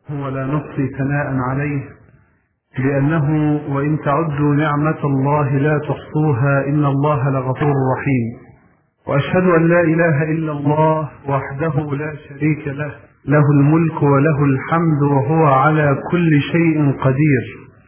ولا نحصي ثناء عليه، لأنه وإن تعدوا نعمة الله لا تحصوها إن الله لغفور رحيم. وأشهد أن لا إله إلا الله وحده لا شريك له، له الملك وله الحمد وهو على كل شيء قدير.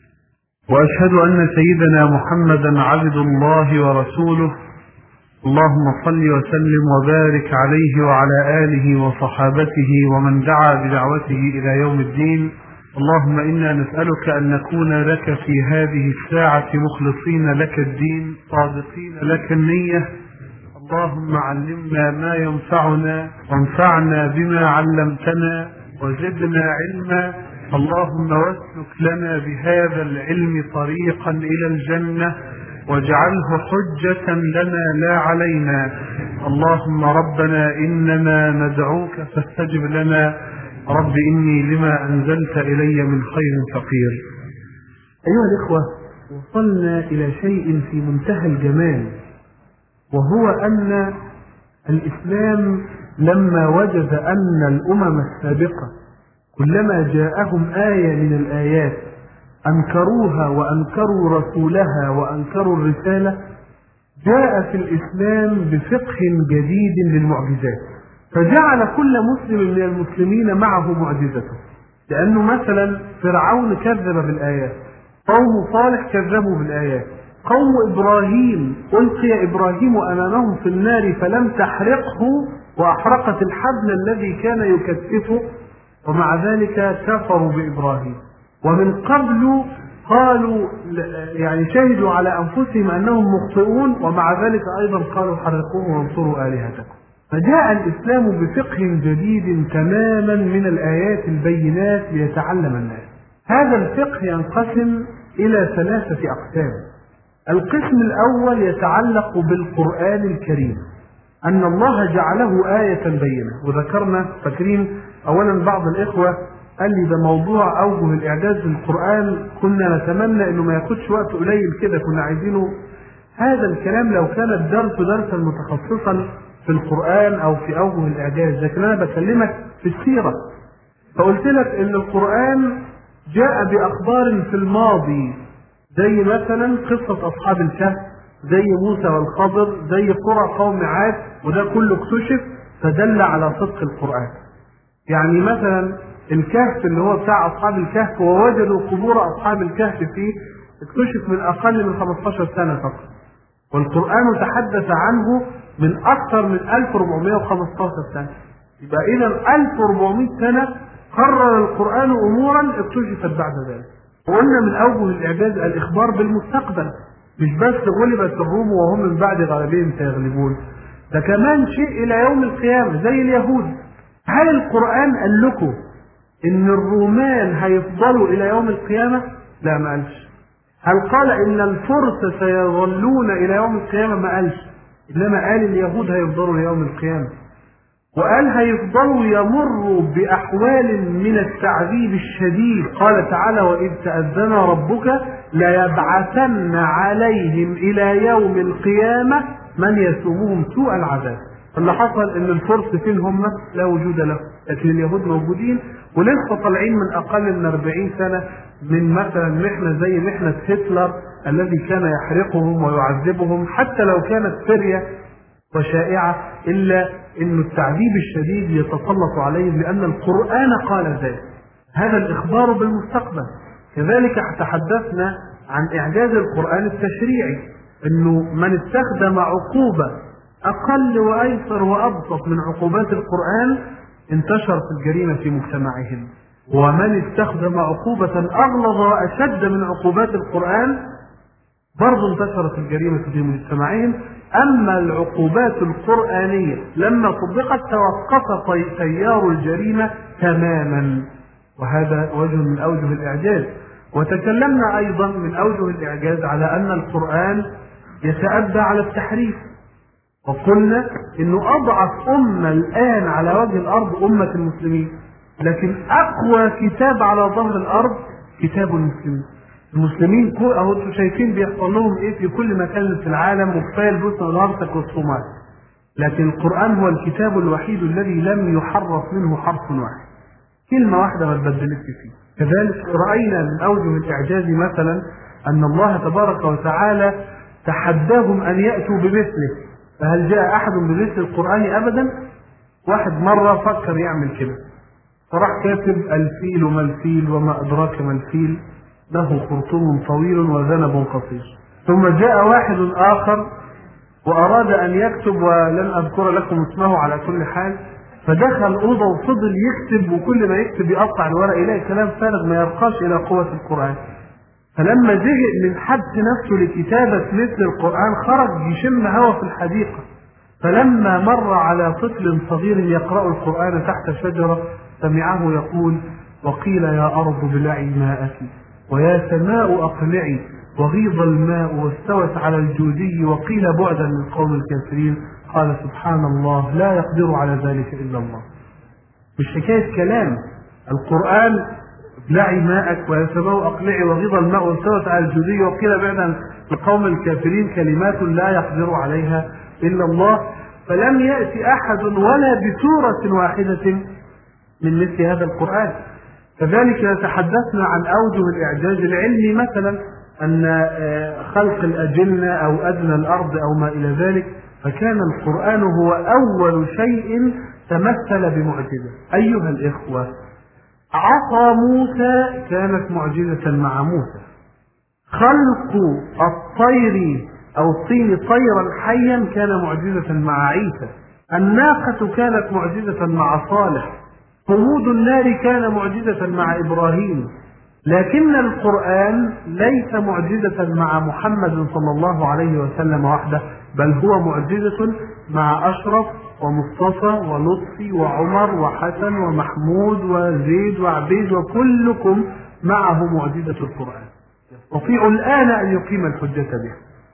وأشهد أن سيدنا محمدا عبد الله ورسوله، اللهم صل وسلم وبارك عليه وعلى آله وصحابته ومن دعا بدعوته إلى يوم الدين. اللهم إنا نسألك أن نكون لك في هذه الساعة مخلصين لك الدين صادقين لك النية. اللهم علمنا ما ينفعنا وانفعنا بما علمتنا وزدنا علما. اللهم واسلك لنا بهذا العلم طريقا إلى الجنة واجعله حجة لنا لا علينا. اللهم ربنا إننا ندعوك فاستجب لنا. رب إني لما أنزلت إلي من خير فقير. أيها الإخوة، وصلنا إلى شيء في منتهى الجمال، وهو أن الإسلام لما وجد أن الأمم السابقة كلما جاءهم آية من الآيات أنكروها وأنكروا رسولها وأنكروا الرسالة، جاء في الإسلام بفقه جديد للمعجزات، فجعل كل مسلم من المسلمين معه معجزته. لأنه مثلا فرعون كذب بالآيات، قوم صالح كذبوا بالآيات، قوم إبراهيم ألقي إبراهيم أمامهم في النار فلم تحرقه وأحرقت الحبل الذي كان يكتفه، ومع ذلك كفروا بإبراهيم. ومن قبل قالوا يعني شهدوا على أنفسهم أنهم مخطئون، ومع ذلك أيضا قالوا حرقوه وانصروا آلهتكم. فجاء الإسلام بفقه جديد تماما من الآيات البينات ليتعلم الناس. هذا الفقه ينقسم إلى 3 أقسام. القسم الأول يتعلق بالقرآن الكريم، أن الله جعله آية بينة. وذكرنا فاكرين أولا بعض الإخوة قال لي ده موضوع أوجه الإعجاز بالقرآن كنا نتمنى إنه ما ياخدش وقت قليل كده، كنا عايزينه هذا الكلام لو كان الدرس درسا متخصصا في القرآن أو في أوجه الإعجاز، لكن أنا بكلمك في السيرة. فقلت لك إن القرآن جاء بأخبار في الماضي، زي مثلا قصة أصحاب الكهف، زي موسى والخضر، زي قرى قوم عاد، وده كله اكتشف فدل على صدق القرآن. يعني مثلا الكهف اللي هو بتاع أصحاب الكهف ووجدوا قبور أصحاب الكهف فيه، اكتشف من أقل من 15 سنة فقط، والقرآن تحدث عنه من أكثر من 1415 سنة. يبقى إذا 1400 سنة قرر القرآن أمورا اكتشفت بعد ذلك. وقلنا من أوجه الإعجاز الإخبار بالمستقبل، مش بس غلبت الروم وهم من بعد غلبهم سيغلبون، ده كمان شيء إلى يوم القيامة زي اليهود. هل القرآن قال لكم إن الرومان هيفضلوا إلى يوم القيامة؟ لا، ما قالش. هل قال إن الفرس سيظلون إلى يوم القيامة؟ ما قالش. إنما قال اليهود هيفضلوا ليوم القيامة، وقال هيفضلوا يمروا بأحوال من التعذيب الشديد. قال تعالى: وإذ تأذن ربك ليبعثن عليهم إلى يوم القيامة من يسومهم سوء العذاب. اللي حصل ان الفرس فين هم؟ لا وجود له، لكن اليهود موجودين ولسه طالعين من اقل من 40 سنة من مثلا محنة زي محنة هتلر الذي كان يحرقهم ويعذبهم، حتى لو كانت سرية وشائعة إلا أن التعذيب الشديد يتسلط عليهم لأن القرآن قال ذلك. هذا الإخبار بالمستقبل. كذلك تحدثنا عن إعجاز القرآن التشريعي، أنه من استخدم عقوبة أقل وأيسر وأبسط من عقوبات القرآن انتشرت الجريمة في مجتمعهم، ومن استخدم عقوبة أغلظ وأشد من عقوبات القرآن برضو انتشرت الجريمة في مجتمعهم. أما العقوبات القرآنية لما طبقت توقف تيار الجريمة تماما، وهذا وجه من أوجه الإعجاز. وتكلمنا أيضا من أوجه الإعجاز على أن القرآن يتأدى على التحريف، وقلنا أنه أضعف أمة الآن على وجه الأرض أمة المسلمين، لكن أقوى كتاب على ظهر الأرض كتاب المسلمين. المسلمين اهو انتم شايفين بيحصل لهم ايه في كل مكان في العالم، وكفايه البوسنه والهرسك والصومال، لكن القرآن هو الكتاب الوحيد الذي لم يحرف منه حرف واحد. كلمة واحدة ما تبدلتش فيه. كذلك رأينا من أوجه الإعجاز مثلا أن الله تبارك وتعالى تحداهم أن يأتوا بمثله، فهل جاء أحد بمثل القرآن أبدا؟ واحد مرة فكر يعمل كده، فراح كاتب الفيل ما الفيل وما أدراك ما الفيل له خرطوم طويل وذنب قصير. ثم جاء واحد آخر وأراد أن يكتب، ولن أذكر لكم اسمه على كل حال، فدخل أوضة وفضل يكتب، وكل ما يكتب يقطع الورق يلاقي كلام فارغ ما يرقاش إلى قوة القرآن. فلما زهق من حبس نفسه لكتابة مثل القرآن خرج يشم هوا في الحديقة، فلما مر على طفل صغير يقرأ القرآن تحت شجرة سمعه يقول: وقيل يا أرض ابلعي ماءك ويا سماء أقلعي وغيض الماء واستوت على الجودي وقيل بعدا للقوم الكافرين. قال: سبحان الله لا يقدر على ذلك إلا الله. مش حكاية كلام، القرآن ابلعي ماءك ويا سماء أقلعي وغيض الماء واستوت على الجودي وقيل بعدا للقوم الكافرين كلمات لا يقدر عليها إلا الله. فلم يأتي أحد ولا بسورة واحدة من مثل هذا القرآن. كذلك تحدثنا عن أوجه الإعجاز العلمي، مثلا أن خلق الأجنة أو أدنى الأرض أو ما إلى ذلك، فكان القرآن هو أول شيء تمثل بمعجزة. أيها الإخوة، عصا موسى كانت معجزة مع موسى، خلق الطير أو الطين طيرا حيا كان معجزة مع عيسى، الناقة كانت معجزة مع صالح، صمود النار كان معجزة مع إبراهيم. لكن القرآن ليس معجزة مع محمد صلى الله عليه وسلم وحده، بل هو معجزة مع أشرف ومصطفى ولطفي وعمر وحسن ومحمود وزيد وعبيد، وكلكم معه معجزة القرآن يستطيع الآن أن يقيم الحجة به.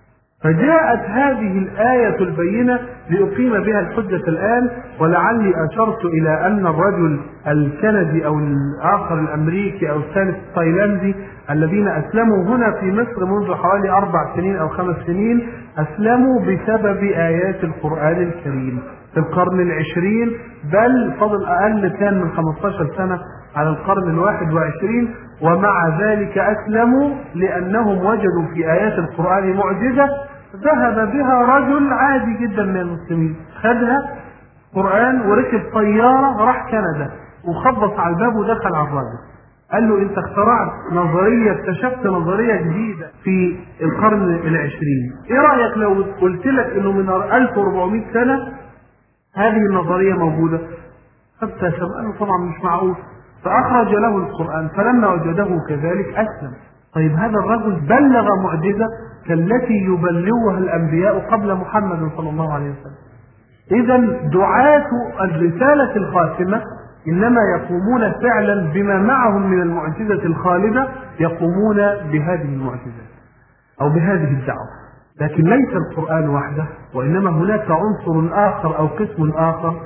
فجاءت هذه الآية البينة لأقيم بها الحجة الآن. ولعلي أشرت إلى أن الرجل الكندي أو الآخر الأمريكي أو الثالث التايلاندي الذين أسلموا هنا في مصر منذ حوالي 4 سنين أو 5 سنين أسلموا بسبب آيات القرآن الكريم في القرن 20، بل فضل أقل كان من 15 سنة على القرن 21، ومع ذلك أسلموا لأنهم وجدوا في آيات القرآن معجزة ذهب بها رجل عادي جدا من المسلمين، خدها قرآن وركب طيارة راح كندا وخبط على الباب ودخل على الراجل قال له: أنت اخترعت نظرية، اكتشفت نظرية جديدة في القرن 20، إيه رأيك لو قلت لك إنه من 1400 سنة هذه النظرية موجودة؟ فابتسم قال له: طبعا مش معقول. فأخرج له القرآن، فلما وجده كذلك أسلم. طيب هذا الرجل بلغ معجزة كالتي يبلغها الأنبياء قبل محمد صلى الله عليه وسلم. إذا دعاة الرسالة الخاتمة إنما يقومون فعلا بما معهم من المعجزة الخالدة، يقومون بهذه المعجزات أو بهذه الدعوة. لكن ليس القرآن وحده، وإنما هناك عنصر آخر أو قسم آخر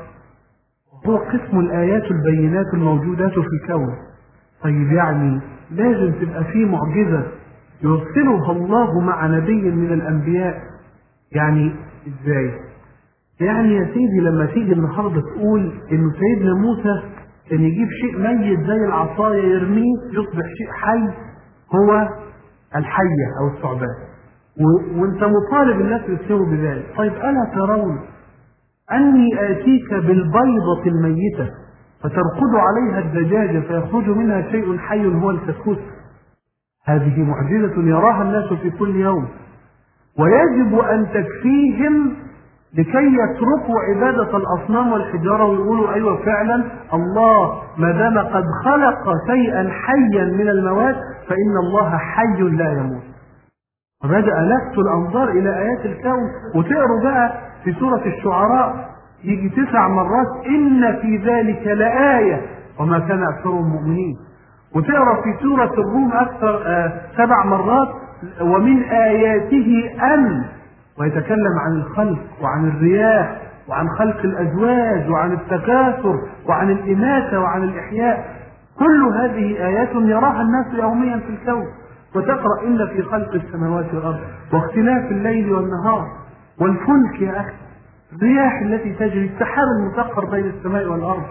هو قسم الآيات البينات الموجودات في الكون. طيب يعني لازم تبقى فيه معجزة يرسلها الله مع نبي من الأنبياء. يعني إزاي؟ يعني يا سيدي لما تيجي النهاردة تقول إنه سيدنا موسى كان يجيب شيء ميت زي العصاية يرميه يصبح شيء حي، هو الحية أو الثعبان، وانت مطالب الناس يسيروا بذلك. طيب ألا ترون أني آتيك بالبيضة الميتة فترقد عليها الدجاجة فيخرج منها شيء حي هو الكسكس؟ هذه معجزة يراها الناس في كل يوم، ويجب أن تكفيهم لكي يتركوا عبادة الأصنام والحجارة ويقولوا: أيوة فعلا الله ما دام قد خلق شيئا حيا من الموات فإن الله حي لا يموت. فبدأ لفت الأنظار إلى آيات الكون. وتقروا بقى في سورة الشعراء يجي 9 مرات إن في ذلك لآية وما كان أكثرهم مؤمنين. وتقرأ في سورة الروم أكثر 7 مرات ومن آياته أن، ويتكلم عن الخلق وعن الرياح وعن خلق الأزواج وعن التكاثر وعن الإماتة وعن الإحياء. كل هذه آيات يراها الناس يوميا في الكون. وتقرأ إن في خلق السماوات والأرض واختلاف الليل والنهار والفلك يا أخي، الرياح التي تجري، السحاب المسخر بين السماء والأرض،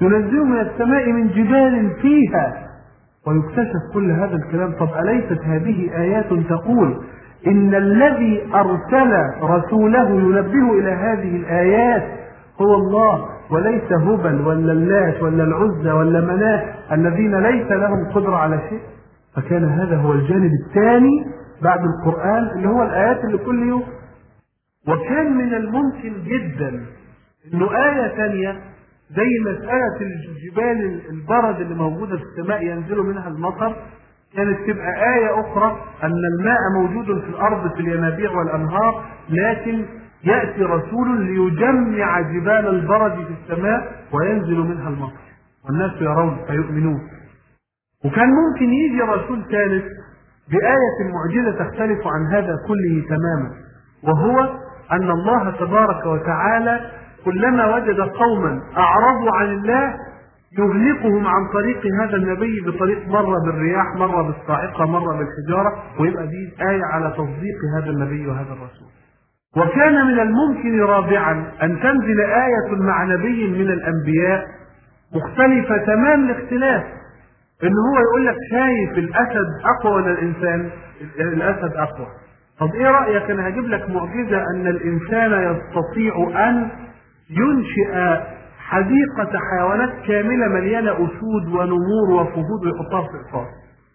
ينزل من السماء من جبال فيها، ويكتشف كل هذا الكلام. طب أليست هذه آيات تقول إن الذي أرسل رسوله ينبه إلى هذه الآيات هو الله، وليس هبل ولا اللات ولا العزى ولا مناة الذين ليس لهم قدرة على شيء؟ فكان هذا هو الجانب الثاني بعد القرآن اللي هو الآيات اللي كل يوم. وكان من الممكن جدا إنه آية ثانية زي مسألة الجبال البرد اللي موجودة في السماء ينزل منها المطر، كانت تبقى آية أخرى أن الماء موجود في الأرض في الينابيع والأنهار، لكن يأتي رسول ليجمع جبال البرد في السماء وينزل منها المطر والناس يرون فيؤمنون. وكان ممكن يجي رسول ثالث بآية معجزة تختلف عن هذا كله تماما، وهو أن الله تبارك وتعالى كلما وجد قوما أعرضوا عن الله يهلكهم عن طريق هذا النبي بطريق مرة بالرياح، مرة بالصاعقة، مرة بالحجارة، ويبقى دي آية على تصديق هذا النبي وهذا الرسول. وكان من الممكن رابعا أن تنزل آية مع نبي من الأنبياء مختلفة تمام الاختلاف، إن هو يقول لك شايف الأسد أقوى ولا الإنسان؟ الأسد أقوى. طب إيه رأيك أنا هجيب لك معجزة أن الإنسان يستطيع أن ينشئ حديقة حيوانات كاملة مليانة أسود ونمور وفهود ويحطها في إقفاص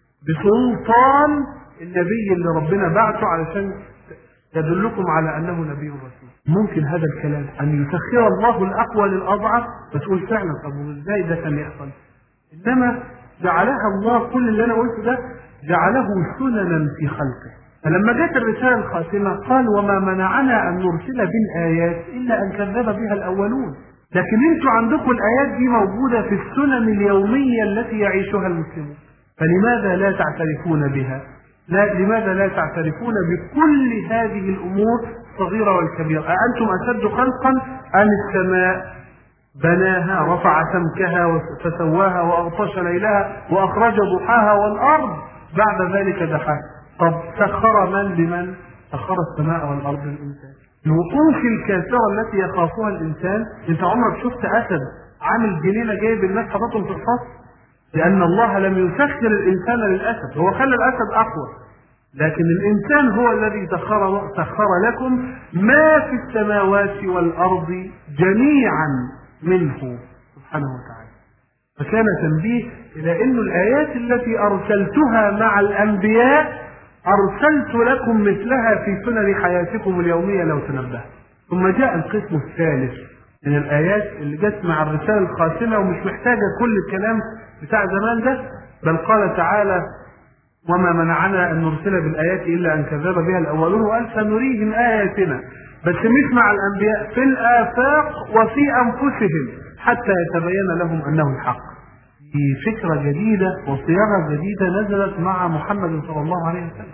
بسلطان النبي اللي ربنا بعته علشان يدلكم على أنه نبي رسول. ممكن هذا الكلام أن يسخر الله الأقوى للأضعف، فتقول فعلا طب وإزاي ده كان يحصل؟ إنما جعلها الله، كل اللي أنا قلته ده جعله سننا في خلقه. فلما جاءت الرسالة الخاتمة قال وما منعنا أن نرسل بالآيات إلا أن كذب بها الأولون. لكن انتوا عندكم الآيات دي موجودة في السنن اليومية التي يعيشها المسلمون، فلماذا لا تعترفون بها؟ لماذا لا تعترفون بكل هذه الأمور الصغيرة والكبيرة؟ أأنتم أشد خلقا أم السماء بناها رفع سمكها فسواها وأغطش ليلها وأخرج ضحاها والأرض بعد ذلك دحاها. طب سخر من بمن؟ سخر السماء والأرض للإنسان. الوقوف الكاسرة التي يخافها الإنسان، أنت عمرك شفت أسد عامل جنينة جايب الناس حطتهم في الفصل؟ لأن الله لم يسخر الإنسان للأسد، هو خلى الأسد أقوى، لكن الإنسان هو الذي سخر لكم ما في السماوات والأرض جميعا منه سبحانه وتعالى. فكان تنبيه إلى أن الآيات التي أرسلتها مع الأنبياء أرسلت لكم مثلها في سنن حياتكم اليومية لو تنبهت. ثم جاء القسم الثالث من الآيات اللي جت مع الرسالة الخاتمة ومش محتاجة كل الكلام بتاع زمان ده، بل قال تعالى وما منعنا أن نرسل بالآيات إلا أن كذب بها الأولون وقال سنريهم آياتنا، بس مش مع الأنبياء، في الآفاق وفي أنفسهم حتى يتبين لهم أنه الحق. في فكرة جديدة وصياغة جديدة نزلت مع محمد صلى الله عليه وسلم،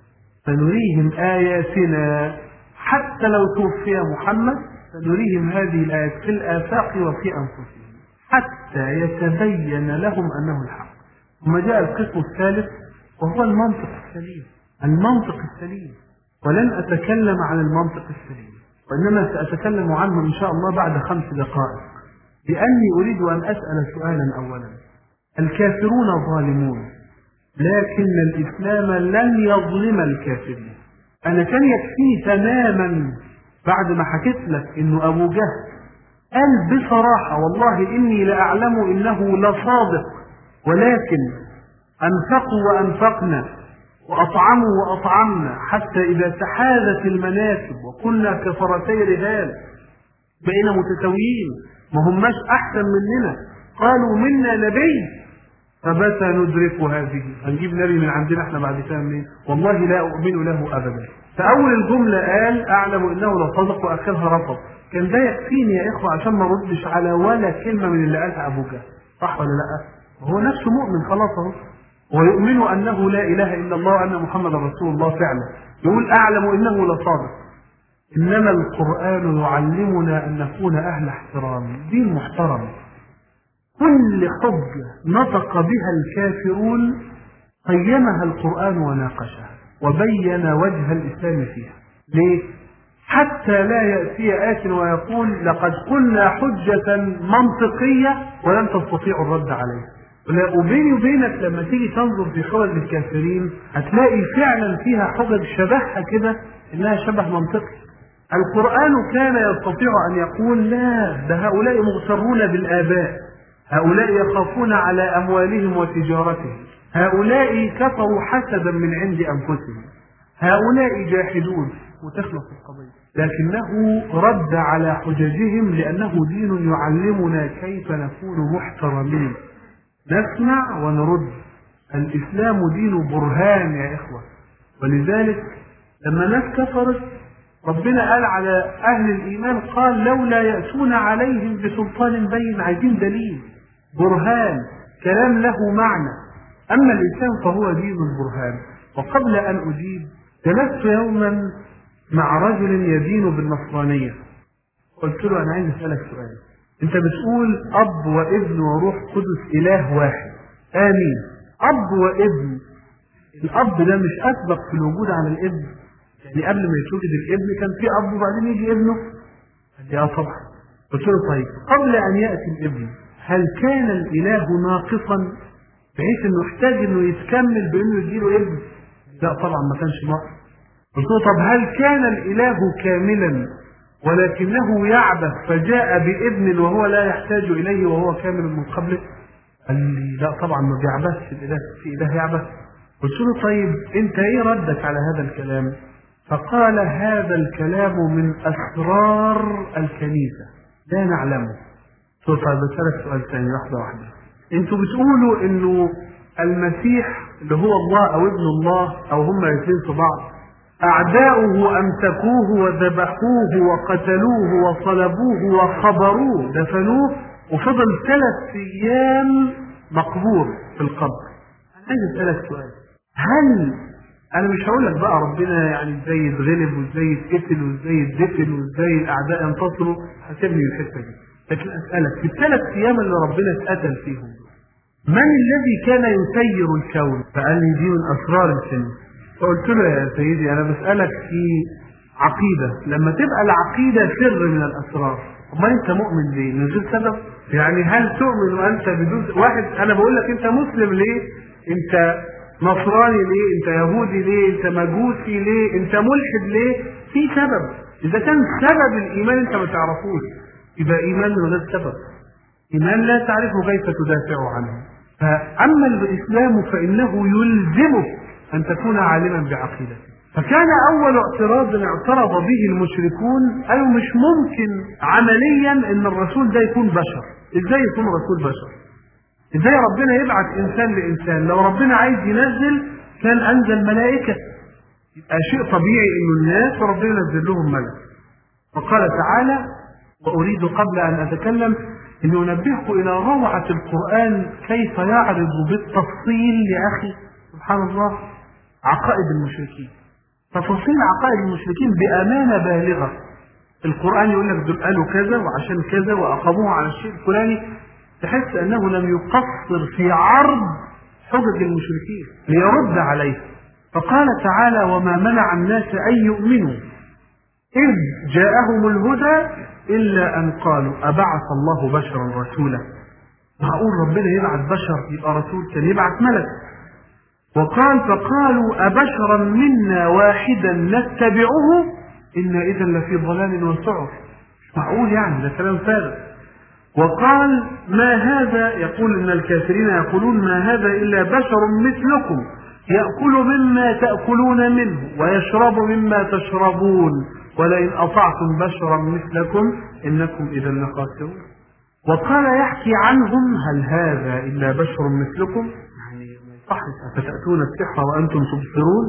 سنريهم آياتنا حتى لو توفي محمد سنريهم هذه الآيات في الآفاق وفي أنفسهم حتى يتبين لهم أنه الحق. ثم جاء القسم الثالث وهو المنطق السليم. المنطق السليم، ولن أتكلم عن المنطق السليم وإنما سأتكلم عنه إن شاء الله بعد 5 دقائق، لأني أريد أن أسأل سؤالا أولا. الكافرون ظالمون، لكن الإسلام لن يظلم الكافرين. أنا كان يكفيني تماما بعد ما حكيت لك إنه أبو جهل قال بصراحة والله إني لأعلم إنه لصادق، ولكن أنفقوا وأنفقنا وأطعموا وأطعمنا حتى إذا تحاذت المناكب وكنا كفرتي رهان بقينا متساويين، ما هماش أحسن مننا، قالوا منا نبي فبس ندرك هذه، هنجيب نبي من عندنا احنا بعد كده منين؟ والله لا أؤمن له أبدا. فأول الجملة قال أعلم إنه لصادق وآخرها رفض. كان ده يكفيني يا إخوة عشان ما ردش على ولا كلمة من اللي قالها أبو جهل، صح ولا لأ؟ هو نفسه مؤمن خلاص اهو، ويؤمن أنه لا إله إلا الله وأن محمد رسول الله فعلا، يقول أعلم إنه لصادق. إنما القرآن يعلمنا أن نكون أهل احترام، دين محترم. كل حجة نطق بها الكافرون قيمها القرآن وناقشها وبين وجه الإسلام فيها. ليه؟ حتى لا يأتي آت ويقول لقد قلنا حجة منطقية ولن تستطيعوا الرد عليها. وبيني وبينك لما تيجي تنظر في حجج الكافرين هتلاقي فعلا فيها حجج شبهها كده انها شبه منطقي. القرآن كان يستطيع ان يقول لا، ده هؤلاء مغترون بالآباء، هؤلاء يخافون على أموالهم وتجارتهم، هؤلاء كفروا حسدا من عند أنفسهم، هؤلاء جاحدون، وتخلص القضية. لكنه رد على حججهم لأنه دين يعلمنا كيف نكون محترمين، نسمع ونرد. الإسلام دين برهان يا إخوة. ولذلك لما ناس كفرت ربنا قال على أهل الإيمان قال لولا يأتون عليهم بسلطان بين، عايزين دليل برهان كلام له معنى. أما الإسلام فهو دين البرهان. وقبل أن أجيب جلست يوما مع رجل يدين بالنصرانية، قلت له أنا عايز أسألك سؤال، أنت بتقول أب وابن وروح قدس إله واحد، آمين. أب وابن، الأب ده مش أسبق في الوجود على الابن؟ يعني قبل ما يتوجد الابن كان في أب وبعدين يجي ابنه؟ يا طبعا. قلت له طيب قبل أن يأتي الابن هل كان الإله ناقصا بحيث أنه يحتاج أنه يتكمل بأنه يجيله ابن؟ لا طبعا ما كانش ناقص. قلت له طب هل كان الإله كاملا ولكنه يعبث فجاء بابن وهو لا يحتاج إليه وهو كامل من قبله؟ قال لي لا طبعا ما بيعبثش الإله، في إله يعبث. قلت له طيب أنت إيه ردك على هذا الكلام؟ فقال هذا الكلام من أسرار الكنيسة لا نعلمه. قلت له طيب بسألك سؤال ثاني واحدة واحدة، أنتوا بتقولوا إنه المسيح اللي هو الله أو ابن الله أو هما الاثنين في بعض أعداؤه أمسكوه وذبحوه وقتلوه وصلبوه وقبروه، دفنوه وفضل 3 أيام مقبور في القبر. أنا عايز أسألك سؤال، هل أنا مش هقول لك بقى ربنا يعني ازاي يتغلب وازاي يتقتل وازاي يتدفن وازاي الأعداء ينتصروا، هسيبني الحتة دي، لكن أسألك في ال3 أيام اللي ربنا اتقتل فيهم من الذي كان يسير الكون؟ فقال لي دي من أسرار الكنيسة. فقلت له يا سيدي أنا بسألك في عقيدة، لما تبقى العقيدة سر من الأسرار، أما أنت مؤمن ليه؟ من غير سبب؟ يعني هل تؤمن وأنت بدون واحد؟ أنا بقول لك أنت مسلم ليه؟ أنت نصراني ليه؟ أنت يهودي ليه؟ أنت مجوسي ليه؟ أنت ملحد ليه؟ في سبب. إذا كان سبب الإيمان أنت ما تعرفوش يبقى إيمان من غير سبب، إيمان لا تعرف كيف تدافع عنه. فأما الإسلام فإنه يلزمك أن تكون عالما بعقيدتك. فكان أول اعتراض اعترض به المشركون قالوا مش ممكن عمليا أن الرسول ده يكون بشر. إزاي يكون رسول بشر؟ إزاي ربنا يبعث إنسان لإنسان؟ لو ربنا عايز ينزل كان أنزل ملائكة، يبقى شيء طبيعي إنه الناس وربنا ينزل لهم ملك. فقال تعالى وأريد قبل أن أتكلم أن أنبهكم إلى روعة القرآن كيف يعرض بالتفصيل لأخي سبحان الله عقائد المشركين، تفاصيل عقائد المشركين بأمانة بالغة. القرآن يقول لك دول قالوا كذا وعشان كذا وأقاموه على الشيء الفلاني، تحس أنه لم يقصر في عرض حجج المشركين ليرد عليه. فقال تعالى وما منع الناس أن يؤمنوا إذ جاءهم الهدى إلا أن قالوا أبعث الله بشرا رسولا. معقول ربنا يبعث بشر يبقى رسول؟ كان يبعث ملك. وقال فقالوا أبشرا منا واحدا نتبعه إنا إذا لفي ضلال وسعر. مش معقول يعني، ده كلام فارغ. وقال ما هذا، يقول إن الكافرين يقولون ما هذا إلا بشر مثلكم يأكل مما تأكلون منه ويشرب مما تشربون ولئن أطعتم بشرا مثلكم إنكم إذا لخاسرون. وقال يحكي عنهم هل هذا إلا بشر مثلكم، يعني أفتأتون السحر وأنتم تبصرون.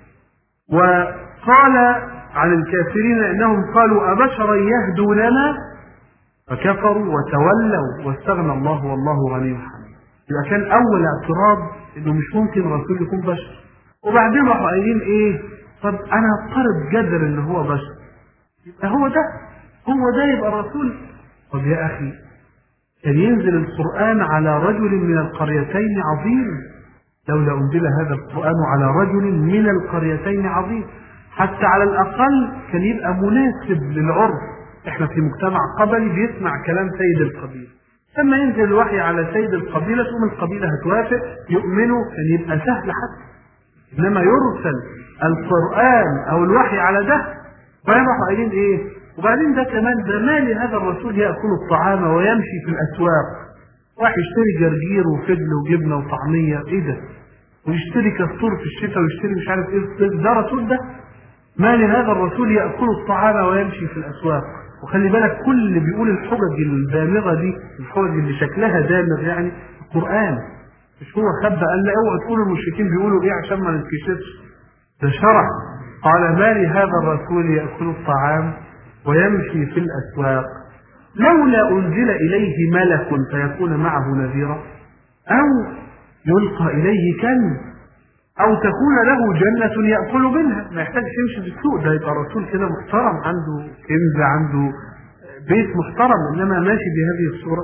وقال عن الكافرين إنهم قالوا أبشرا يهدوننا فكفروا وتولوا واستغنى الله والله غني حميد. يبقى كان أول اعتراض إنه مش ممكن رسول يكون بشر. وبعدين راحوا قايلين إيه؟ طب أنا أفترض جدر إن هو بشر، يبقى هو ده يبقى الرسول. طب يا أخي كان ينزل القرآن على رجل من القريتين عظيم، لولا أنزل هذا القرآن على رجل من القريتين عظيم. حتى على الأقل كان يبقى مناسب للعرف. احنا في مجتمع قبلي بيسمع كلام سيد القبيلة، لما ينزل الوحي على سيد القبيلة تقوم القبيلة هتوافق يؤمنوا، كان يبقى سهل حتى. إنما يرسل القرآن أو الوحي على ده ويروحوا قايلين إيه؟ وبعدين ده كمان ده مالي هذا الرسول يأكل الطعام ويمشي في الأسواق، واحد يشتري جرجير وفجل وجبنة وطعمية، إيه ده؟ ويشتري كستور في الشتاء ويشتري مش عارف إيه، ده رسول ده؟ مالي هذا الرسول يأكل الطعام ويمشي في الأسواق. وخلي بالك كل اللي بيقول الحجج الدامغة دي، الحجج اللي شكلها دامغ يعني القرآن، مش هو خبى قال لا اوعوا تقولوا المشركين بيقولوا ايه عشان ما نتكشفش، ده شرع. قال ما لهذا الرسول يأكل الطعام ويمشي في الأسواق لولا أنزل إليه ملك فيكون معه نذيرا أو يلقى إليه كنز أو تكون له جنة يأكل منها. ما يحتاجش يمشي في السوق، ده يبقى رسول كده محترم عنده كنز عنده بيت محترم، إنما ماشي بهذه الصورة.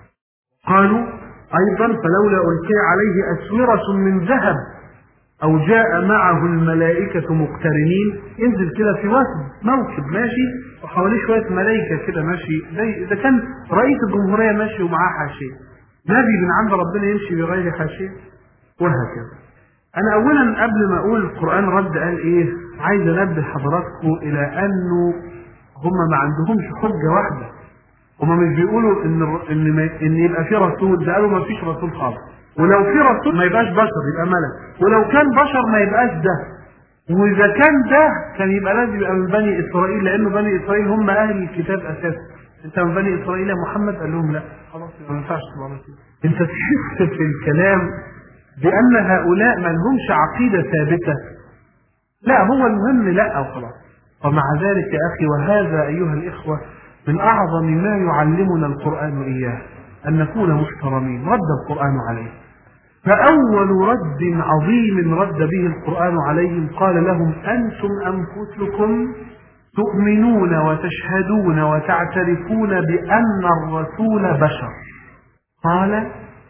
قالوا أيضا فلولا ألقي عليه أسورة من ذهب أو جاء معه الملائكة مقترنين. ينزل كده في وثب موكب ماشي وحواليه شوية ملائكة كده ماشي، زي إذا كان رئيس الجمهورية ماشي ومعاه حاشية، نبي من عند ربنا يمشي بغير حاشية، وهكذا. أنا أولا قبل ما أقول القرآن رد قال إيه، عايز أنبه حضراتكم إلى أنه هم ما عندهمش حجة واحدة. هم مش بيقولوا إن يبقى في رسول، ده قالوا ما فيش رسول خالص، ولو في رسول ما يبقاش بشر يبقى ملك، ولو كان بشر ما يبقاش ده، وإذا كان ده كان يبقى لازم يبقى من بني إسرائيل، لأنه بني إسرائيل هم أهل الكتاب أساسا. أنت من بني إسرائيل يا محمد؟ قال لهم لا، خلاص ما ينفعش تبقى رسول. أنت تحس في الكلام بأن هؤلاء ما لهمش عقيدة ثابتة، لا هو المهم لا وخلاص. ومع ذلك يا أخي، وهذا أيها الإخوة من أعظم ما يعلمنا القرآن إياه، أن نكون محترمين. رد القرآن عليه، فأول رد عظيم رد به القرآن عليهم قال لهم أنتم أنفسكم تؤمنون وتشهدون وتعترفون بأن الرسول بشر. قال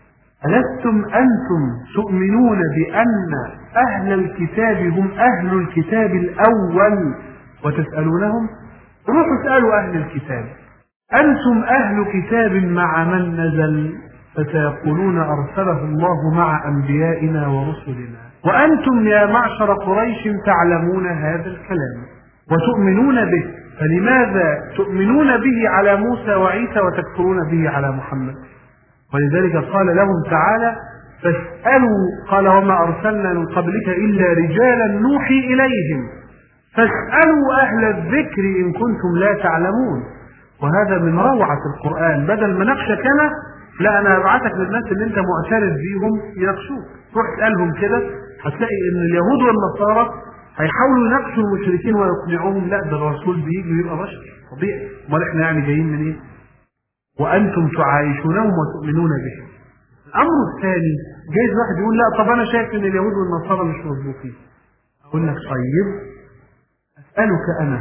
ألستم أنتم تؤمنون بأن أهل الكتاب هم أهل الكتاب الأول وتسألونهم؟ روحوا اسألوا أهل الكتاب، أنتم أهل كتاب مع من نزل؟ فسيقولون أرسله الله مع أنبيائنا ورسلنا، وأنتم يا معشر قريش تعلمون هذا الكلام وتؤمنون به، فلماذا تؤمنون به على موسى وعيسى وتكفرون به على محمد؟ ولذلك قال لهم تعالى فاسألوا، قال وما أرسلنا من قبلك إلا رجالا نوحي إليهم فاسألوا أهل الذكر إن كنتم لا تعلمون. وهذا من روعة القرآن، بدل ما نقشك أنا، لا أنا أبعتك للناس اللي أنت معترف بيهم يناقشوك، روح اسألهم كده هتلاقي إن اليهود والنصارى هيحاولوا يناقشوا المشركين ويقنعوهم لا ده الرسول بيجي ويبقى بشر طبيعي، امال احنا يعني جايين من ايه؟ وأنتم تعايشونهم وتؤمنون به. الأمر الثاني، جايز واحد يقول لا طب أنا شايف إن اليهود والنصارى مش مظبوطين. أقول لك طيب أسألك أنا،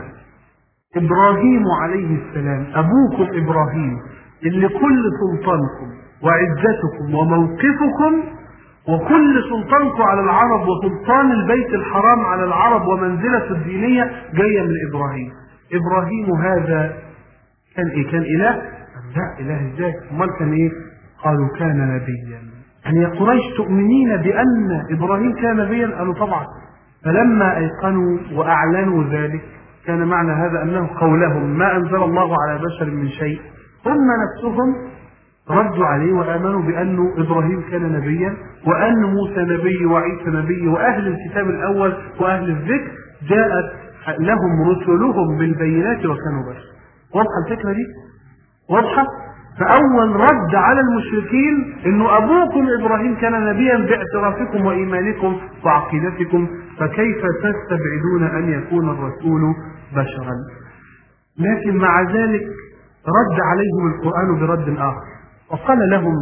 إبراهيم عليه السلام أبوكم إبراهيم اللي كل سلطانكم وعزتكم وموقفكم وكل سلطانكم على العرب وسلطان البيت الحرام على العرب ومنزلة الدينية جاية من إبراهيم. إبراهيم هذا كان إيه؟ كان إله؟ لا إله إزاي؟ أمال كان إيه؟ قالوا كان نبيا. يعني يا قريش تؤمنين بأن إبراهيم كان نبيا؟ قالوا طبعا. فلما أيقنوا وأعلنوا ذلك كان معنى هذا أنه قولهم ما أنزل الله على بشر من شيء، هم نفسهم ردوا عليه وآمنوا بأن إبراهيم كان نبيا وأن موسى نبي وعيسى نبي وأهل الكتاب الأول وأهل الذكر جاءت لهم رسلهم بالبينات وكانوا بشر. واضحة الفكرة دي؟ واضحة؟ فأول رد على المشركين إنه أبوكم إبراهيم كان نبيا باعترافكم وإيمانكم وعقيدتكم، فكيف تستبعدون أن يكون الرسول بشرا؟ لكن مع ذلك رد عليهم القرآن برد آخر، وقال لهم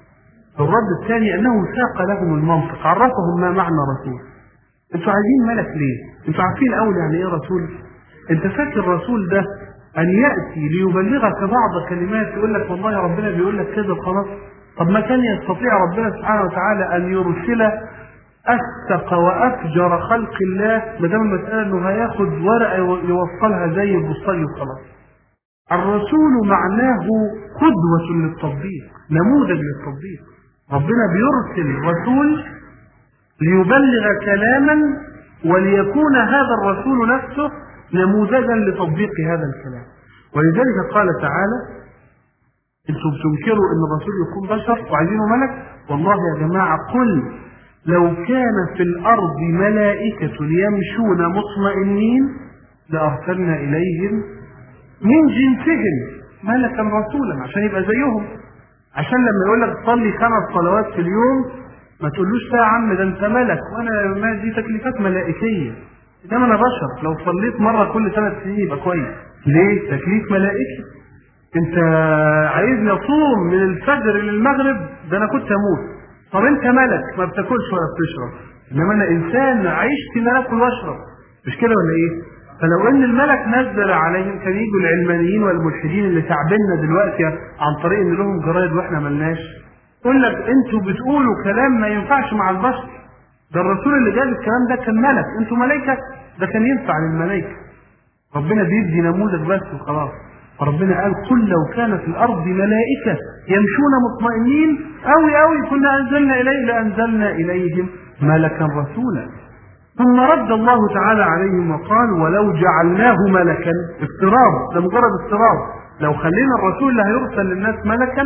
الرد الثاني أنه ساق لهم المنطق، عرفهم ما معنى رسول. انتوا عايزين ملك ليه؟ انتوا عارفين أول يعني إيه رسول؟ انت فاكر الرسول ده أن يأتي ليبلغك بعض كلمات يقول لك والله ربنا بيقول لك كذا خلاص؟ طب ما كان يستطيع ربنا سبحانه وتعالى أن يرسل أفسق وأفجر خلق الله ما دام المسألة إنه هياخد ورقة يوصلها زي البوسطجي وخلاص. الرسول معناه قدوة للتطبيق، نموذج للتطبيق. ربنا بيرسل رسول ليبلغ كلاما وليكون هذا الرسول نفسه نموذجا لتطبيق هذا الكلام. ولذلك قال تعالى: انتم بتنكروا ان الرسول يكون بشر وعايزينه ملك؟ والله يا جماعة قل لو كان في الارض ملائكة يمشون مطمئنين لارسلنا اليهم من جنسهم ملكا رسولا عشان يبقى زيهم. عشان لما يقول لك صلي 5 صلوات في اليوم ما تقولوش يا عم ده انت ملك وانا ما دي تكليفات ملائكيه، انما انا بشر لو صليت مره كل 3 سنين يبقى كويس. ليه؟ تكليف ملائكي. انت عايزني اصوم من الفجر للمغرب؟ ده انا كنت اموت. طب انت ملك ما بتاكلش ولا بتشرب، انما انا انسان عشت ان انا اكل واشرب، مش كده ولا ايه؟ فلو ان الملك نزل عليهم كان يجوا العلمانيين والملحدين اللي تعبنا دلوقتي عن طريق ان لهم جرايد واحنا ملناش، يقول لك انتوا بتقولوا كلام ما ينفعش مع البشر، ده الرسول اللي جاب الكلام ده كان ملك، انتوا ملائكه، ده كان ينفع للملائكه. ربنا بيدي نموذج بس وخلاص. فربنا قال: قل لو كان في الارض ملائكه يمشون مطمئنين قوي كنا لانزلنا اليهم ملكا رسولا. ثم رد الله تعالى عليهم وقال: ولو جعلناه ملكا، افتراض، ده مجرد افتراض، لو خلينا الرسول اللي هيرسل للناس ملكا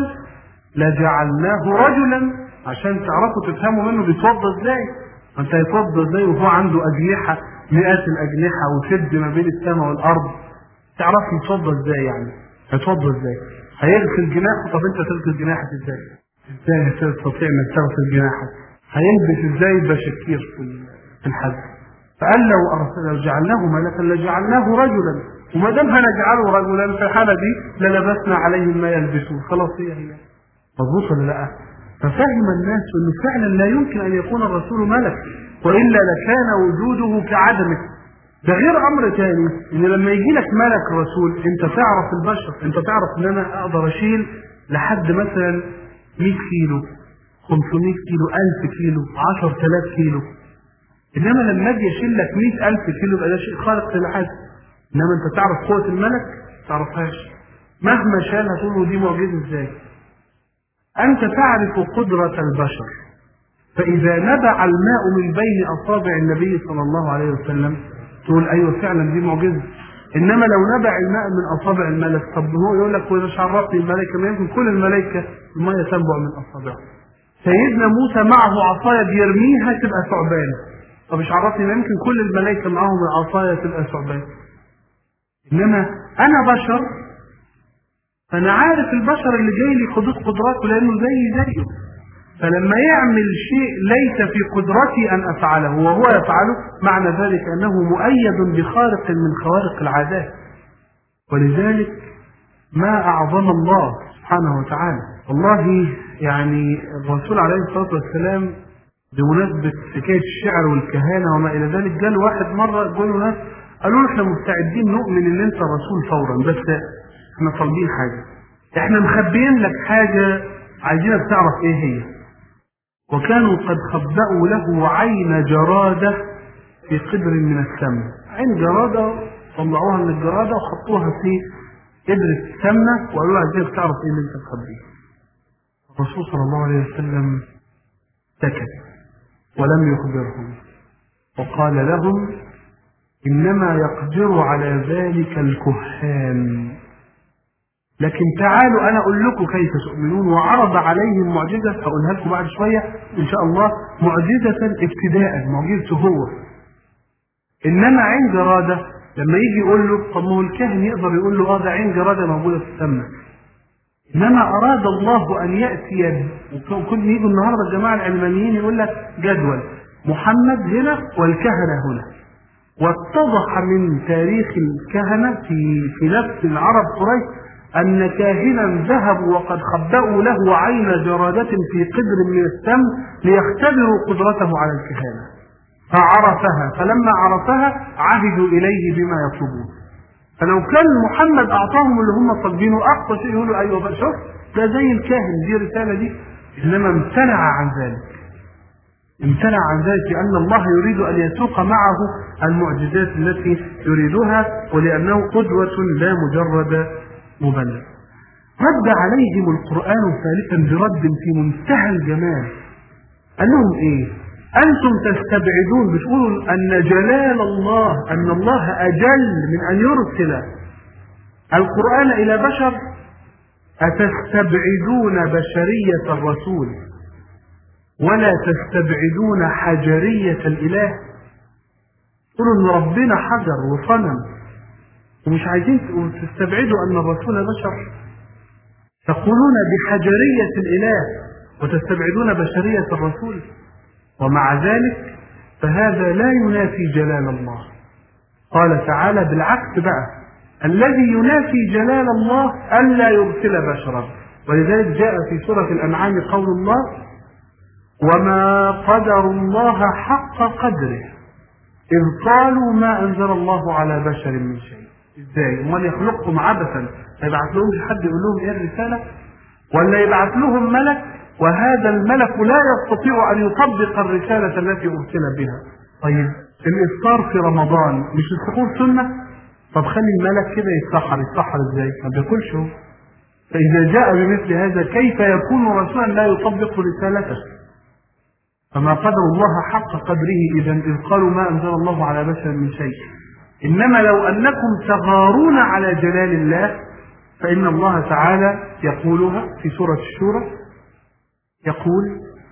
لجعلناه رجلا، عشان تعرفوا تفهموا منه بيتوضى ازاي. انت هيتوضى ازاي وهو عنده اجنحه، مئات الاجنحه، وشد ما بين السماء والارض؟ تعرف يتوضى ازاي يعني؟ هيتوضى ازاي؟ هيغسل جناحه؟ طب انت تغسل جناحك ازاي؟ ازاي تستطيع انك تغسل جناحك؟ هيلبس ازاي بشكير في الحج؟ فقال لو جعلناه ملكا لجعلناه رجلا، وما دام هنجعله رجلا في الحاله دي للبسنا عليهم ما يلبسون. خلاص هي مظبوط ولا لا؟ ففهم الناس انه فعلا لا يمكن ان يكون الرسول ملك، والا لكان وجوده كعدمه. ده غير امر ثاني، ان لما يجي لك ملك رسول انت تعرف البشر، انت تعرف ان انا اقدر اشيل لحد مثلا 100 كيلو 500 كيلو 1000 كيلو 10000 كيلو، انما لما اجي اشيل لك 100000 كيلو يبقى ده شيء خارق للعاده. انما انت تعرف قوه الملك؟ ما تعرفهاش، مهما شالها تقول دي معجزه ازاي؟ انت تعرف قدره البشر، فاذا نبع الماء من بين اصابع النبي صلى الله عليه وسلم تقول ايوه فعلا دي معجزه. انما لو نبع الماء من اصابع الملك، طب هو يقول لك واذا شربت الملائكه، ما يمكن كل الملائكه الميه تنبع من اصابعهم. سيدنا موسى معه عصايه بيرميها تبقى ثعبان، طب مش عرفني ما يمكن كل الملائكه معهم العصايه تبقى ثعبان. انما انا بشر، فانا عارف البشر اللي جاي لي حدود قدراته لانه زيه، فلما يعمل شيء ليس في قدرتي ان افعله وهو يفعله، معنى ذلك انه مؤيد بخارق من خوارق العادات. ولذلك ما اعظم الله سبحانه وتعالى. والله يعني الرسول عليه الصلاه والسلام بمناسبه حكايه الشعر والكهانه وما الى ذلك، جاء واحد مره قالوا ناس قالوا له احنا مستعدين نؤمن ان انت رسول فورا، بس احنا طالبين حاجه، احنا مخبيين لك حاجه عايزينك تعرف ايه هي. وكانوا قد خبأوا له عين جرادة في قدر من السمن. عين جرادة طلعوها من الجرادة وحطوها في قدر السمنة وقالوا عايزينك تعرف ايه اللي انت مخبيه. الرسول صلى الله عليه وسلم سكت ولم يخبرهم، وقال لهم: إنما يقدر على ذلك الكهان، لكن تعالوا أنا أقول لكم كيف تؤمنون. وعرض عليهم معجزة هقولها لكم بعد شوية إن شاء الله، معجزة ابتداء، معجزته هو. إنما عين جرادة لما يجي يقول له، طب ما هو الكاهن يقدر يقول له ده عين جرادة موجودة في السماء. إنما أراد الله أن يأتي، وكل يجوا النهارده الجماعة العلمانيين يقول لك جدول محمد هنا والكهنة هنا، واتضح من تاريخ الكهنة في نفس العرب قريش أن كاهنا ذهبوا وقد خبأوا له عين جرادة في قدر من السمن ليختبروا قدرته على الكهانة، فعرفها، فلما عرفها عهدوا إليه بما يطلبون. فلو كان محمد أعطاهم اللي هم طالبينه أقصى شيء يقولوا أيوة بقى شوف ده زي الكاهن، دي رسالة دي، إنما امتنع عن ذلك. امتنع عن ذلك لأن الله يريد أن يسوق معه المعجزات التي يريدها، ولأنه قدوة لا مجرد مبلغ. رد عليهم القرآن ثالثا برد في منتهى الجمال. قال لهم ايه؟ انتم تستبعدون، بتقولوا ان جلال الله، ان الله اجل من ان يرسل القرآن الى بشر، اتستبعدون بشرية الرسول ولا تستبعدون حجرية الاله؟ تقولوا ان ربنا حجر وصنم ومش عايزين تستبعدوا ان الرسول بشر، تقولون بحجرية الاله وتستبعدون بشرية الرسول، ومع ذلك فهذا لا ينافي جلال الله. قال تعالى بالعكس بقى، الذي ينافي جلال الله ألا يرسل بشرا، ولذلك جاء في سورة الأنعام قول الله: وما قدر الله حق قدره إذ قالوا ما أنزل الله على بشر من شيء. إزاي؟ ومن يخلقهم عبثا، يبعث لهم حد يقول لهم إيه الرسالة؟ ولا يبعث لهم ملك وهذا الملك لا يستطيع أن يطبق الرسالة التي أرسل بها؟ طيب الإفطار في رمضان مش السحور سنة؟ طب خلي الملك كده يتسحر ازاي؟ ما بياكلش هو. فإذا جاء بمثل هذا كيف يكون رسولا لا يطبق رسالته؟ فما قدر الله حق قدره إذا إذ قالوا ما أنزل الله على بشر من شيء. إنما لو أنكم تغارون على جلال الله فإن الله تعالى يقولها في سورة الشورى، يقول: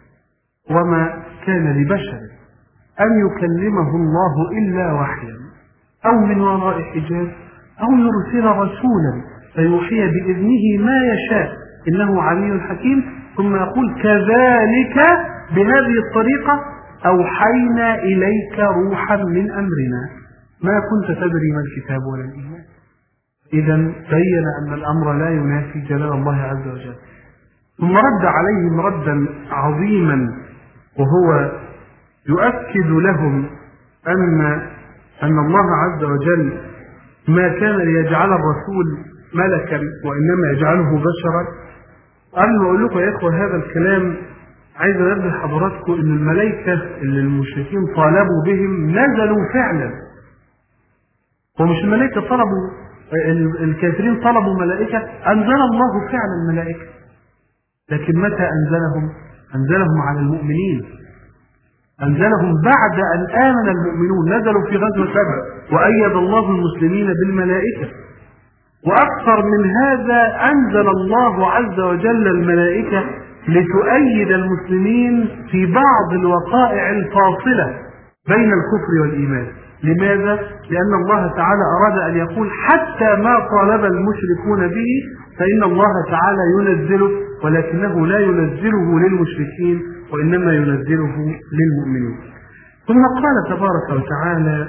وما كان لبشر أن يكلمه الله إلا وحيا أو من وراء حجاب أو يرسل رسولا فيوحي بإذنه ما يشاء إنه علي حكيم. ثم يقول: كذلك بهذه الطريقة أوحينا إليك روحا من أمرنا ما كنت تدري ما الكتاب ولا الإيمان. إذا بين أن الأمر لا ينافي جلال الله عز وجل. ثم رد عليهم ردا عظيما وهو يؤكد لهم أن الله عز وجل ما كان ليجعل الرسول ملكا وإنما يجعله بشرا. قبل ما أقول لكم يا إخوة هذا الكلام عايز أنبه حضراتكم أن الملائكة اللي المشركين طالبوا بهم نزلوا فعلا، ومش الملائكة طلبوا، الكافرين طلبوا ملائكة، أنزل الله فعلا الملائكة. لكن متى أنزلهم على المؤمنين، أنزلهم بعد أن آمن المؤمنون. نزلوا في غزوة بدر وأيد الله المسلمين بالملائكة. وأكثر من هذا أنزل الله عز وجل الملائكة لتؤيد المسلمين في بعض الوقائع الفاصلة بين الكفر والإيمان. لماذا؟ لأن الله تعالى أراد أن يقول حتى ما طالب المشركون به فإن الله تعالى ينزله، ولكنه لا ينزله للمشركين وإنما ينزله للمؤمنين. ثم قال تبارك وتعالى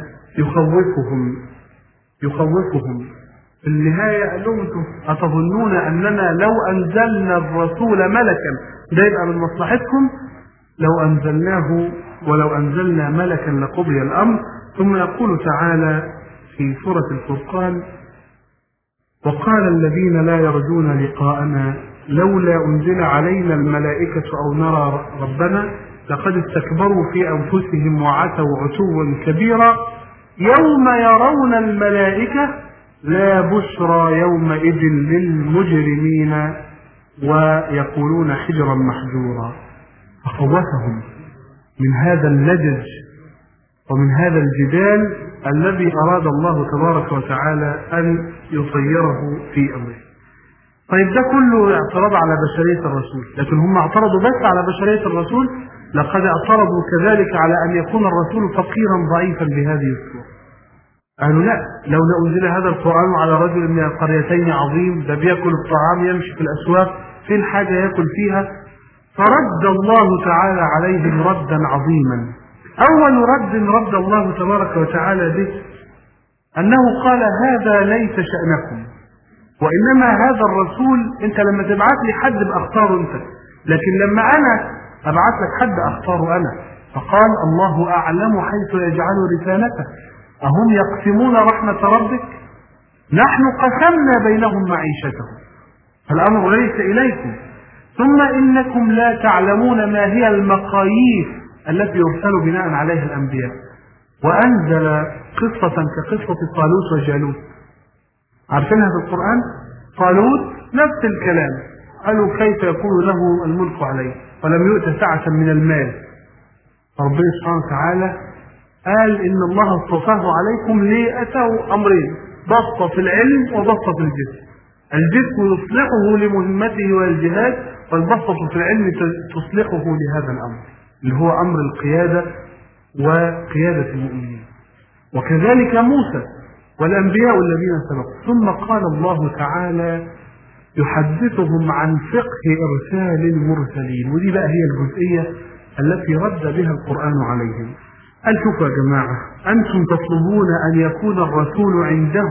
يخوفهم في النهاية، قال لهم: أتظنون أننا لو أنزلنا الرسول ملكا ده يبقى من مصلحتكم؟ لو أنزلناه ولو أنزلنا ملكا لقضي الأمر. ثم يقول تعالى في سورة الفرقان: وقال الذين لا يرجون لقاءنا لولا أنزل علينا الملائكة أو نرى ربنا لقد استكبروا في أنفسهم وعتوا عتوا كبيرا يوم يرون الملائكة لا بشرى يومئذ للمجرمين ويقولون حجرا محجورا. فخوفهم من هذا اللجج ومن هذا الجدال الذي أراد الله تبارك وتعالى أن يطيره في أمره. طيب ده كله اعتراض على بشرية الرسول، لكن هم اعترضوا بس على بشرية الرسول؟ لقد اعترضوا كذلك على أن يكون الرسول فقيرا ضعيفا بهذه الصورة. قالوا لا، لو أنزل هذا القرآن على رجل من القريتين عظيم، ده بيأكل الطعام يمشي في الأسواق، فين حاجة يأكل فيها؟ فرد الله تعالى عليهم ردا عظيما. أول رد الله تبارك وتعالى به أنه قال: هذا ليس شأنكم، وإنما هذا الرسول أنت لما تبعث لي حد بأختاره أنت، لكن لما أنا أبعث لك حد أختاره أنا. فقال: الله أعلم حيث يجعل رسالته أهم يقسمون رحمة ربك نحن قسمنا بينهم معيشتهم فالأمر ليس إليكم ثم إنكم لا تعلمون ما هي المقاييس التي يرسل بناء عليها الأنبياء، وأنزل قصة كقصة طالوت وجالوت. عارفينها في القرآن؟ طالوت نفس الكلام، قالوا كيف يكون له الملك عليه ولم يؤت سعة من المال. ربنا سبحانه وتعالى قال إن الله اصطفاه عليكم لأتوا أمرين، بسطة في العلم وبسطة في الجسم. الجسم يصلحه لمهمته والجهاد، والبسطة في العلم تصلحه لهذا الأمر اللي هو أمر القيادة وقيادة المؤمنين. وكذلك موسى والأنبياء الذين سبقوا. ثم قال الله تعالى يحدثهم عن فقه إرسال المرسلين، ودي بقى هي الجزئية التي رد بها القرآن عليهم. قال شوفوا يا جماعة، أنتم تطلبون أن يكون الرسول عنده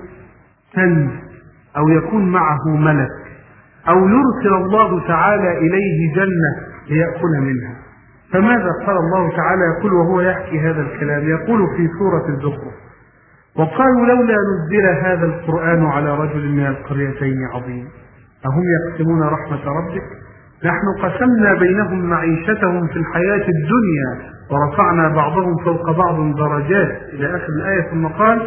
كنز أو يكون معه ملك أو يرسل الله تعالى إليه جنة ليأكل منها. فماذا قال الله تعالى؟ يقول وهو يحكي هذا الكلام، يقول في سورة الزخرف: وقالوا لولا نزل هذا القرآن على رجل من القريتين عظيم أهم يقسمون رحمة ربك نحن قسمنا بينهم معيشتهم في الحياة الدنيا ورفعنا بعضهم فوق بعض درجات إلى آخر الآية. ثم قال: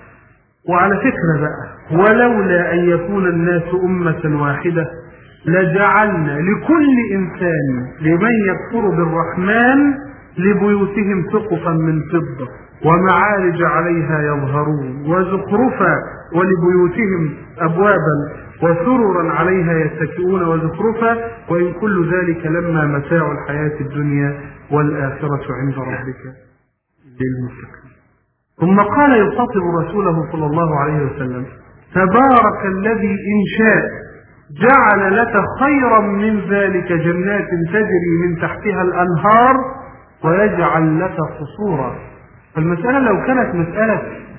وعلى فكرة بقى، ولولا أن يكون الناس أمة واحدة لجعلنا لكل إنسان لمن يكفر بالرحمن لبيوتهم سقفا من فضة ومعارج عليها يظهرون وزخرفا ولبيوتهم أبوابا وسررا عليها يتكئون وزخرفا وإن كل ذلك لما متاع الحياة الدنيا والآخرة عند ربك للمتقين. ثم قال يخاطب رسوله صلى الله عليه وسلم: تبارك الذي إن شاء جعل لك خيرا من ذلك جنات تجري من تحتها الأنهار ويجعل لك قصورا. فالمسألة لو كانت مسألة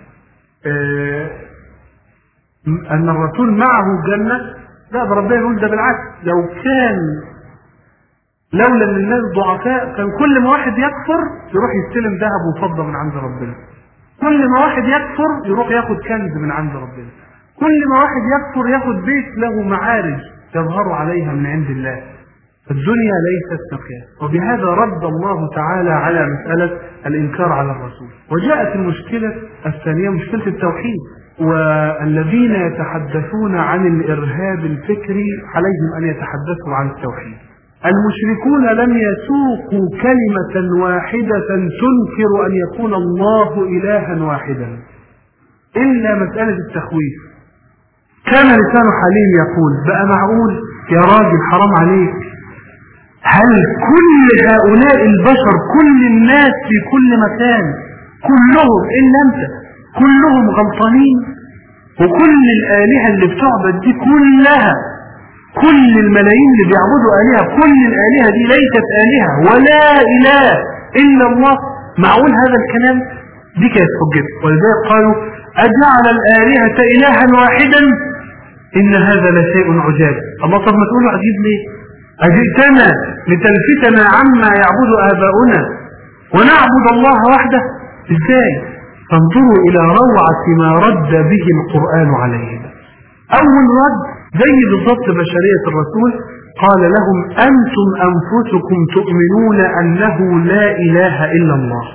أن الرسول معه جنة، لا، ده ربنا يقول ده بالعكس، لو كان لولا ان الناس ضعفاء كان كل ما واحد يكفر يروح يستلم ذهب وفضة من عند ربنا، كل ما واحد يكفر يروح ياخد كنز من عند ربنا، كل ما واحد يكفر ياخد بيت له معارج يظهر عليها من عند الله. الدنيا ليست مقياس. وبهذا رد الله تعالى على مسألة الإنكار على الرسول. وجاءت المشكلة الثانية، مشكلة التوحيد. والذين يتحدثون عن الإرهاب الفكري عليهم أن يتحدثوا عن التوحيد. المشركون لم يسوقوا كلمة واحدة تنكر أن يكون الله إلها واحدا إلا مسألة التخويف. كان لسان حليم يقول: بقى معقول يا راجل، حرام عليك، هل كل هؤلاء البشر كل الناس في كل مكان كلهم إلا أنت كلهم غلطانين؟ وكل الآلهة اللي بتعبد دي كلها، كل الملايين اللي بيعبدوا آلهة، كل الآلهة دي ليست آلهة ولا إله إلا الله؟ معقول هذا الكلام؟ دي كانت حجته. ولذلك قالوا: أجعل الآلهة إلها واحدا إن هذا لشيء عجاب. الله، طب ما تقولوا عجيب ليه؟ أجئتنا لتلفتنا عما يعبد آباؤنا ونعبد الله وحده؟ إزاي؟ فانظروا إلى روعة ما رد به القرآن عليهم. أول رد زي بالضبط بشرية الرسول، قال لهم: أنتم أنفسكم تؤمنون أنه لا إله إلا الله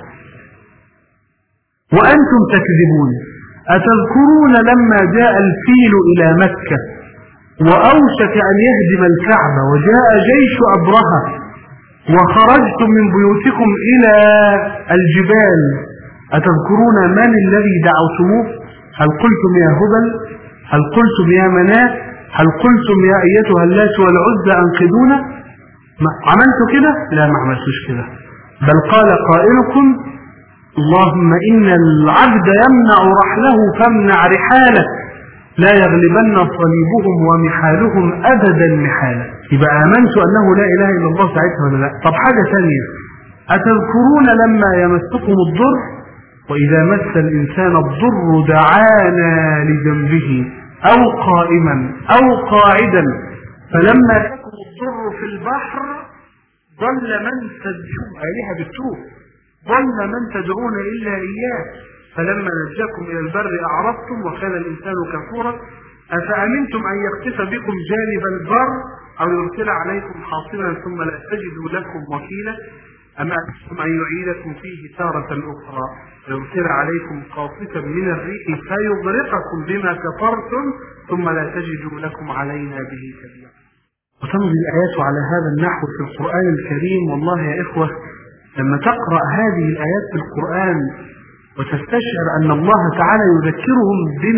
وأنتم تكذبون. أتذكرون لما جاء الفيل إلى مكة وأوشك أن يهدم الكعبة وجاء جيش أبرهة وخرجتم من بيوتكم إلى الجبال، أتذكرون من الذي دعوتموه؟ هل قلتم يا هبل؟ هل قلتم يا مناة؟ هل قلتم يا أيتها اللات والعزى أنقذونا؟ عملتوا كده؟ لا، ما عملتوش كده، بل قال قائلكم: اللهم إن العبد يمنع رحله فامنع رحاله لا يغلبن صليبهم ومحالهم أبدا محاله. يبقى آمنت أنه لا إله إلا الله ساعتها ولا لا؟ طب حاجة ثانية، أتذكرون لما يمسكم الضر وإذا مس الإنسان الضر دعانا لجنبه أو قائما أو قاعدا فلما يكن الضر في البحر ضل من تدعون آلهة بالتوب ضل من تدعون إلا إياه فلما نجاكم إلى البر أعرضتم وكان الإنسان كفورا أفأمنتم أن يخسف بكم جانب البر أو يرسل عليكم حاصبا ثم لا تجدوا لكم وكيلا. أم أنتم أن يعيدكم فيه تارة أخرى ويرسل عليكم قاصفا من الريح فيغرقكم بما كفرتم ثم لا تجدوا لكم علينا به سبيلا. وتمضي الآيات على هذا النحو في القرآن الكريم. والله يا إخوة لما تقرأ هذه الآيات في القرآن وتستشعر أن الله تعالى يذكرهم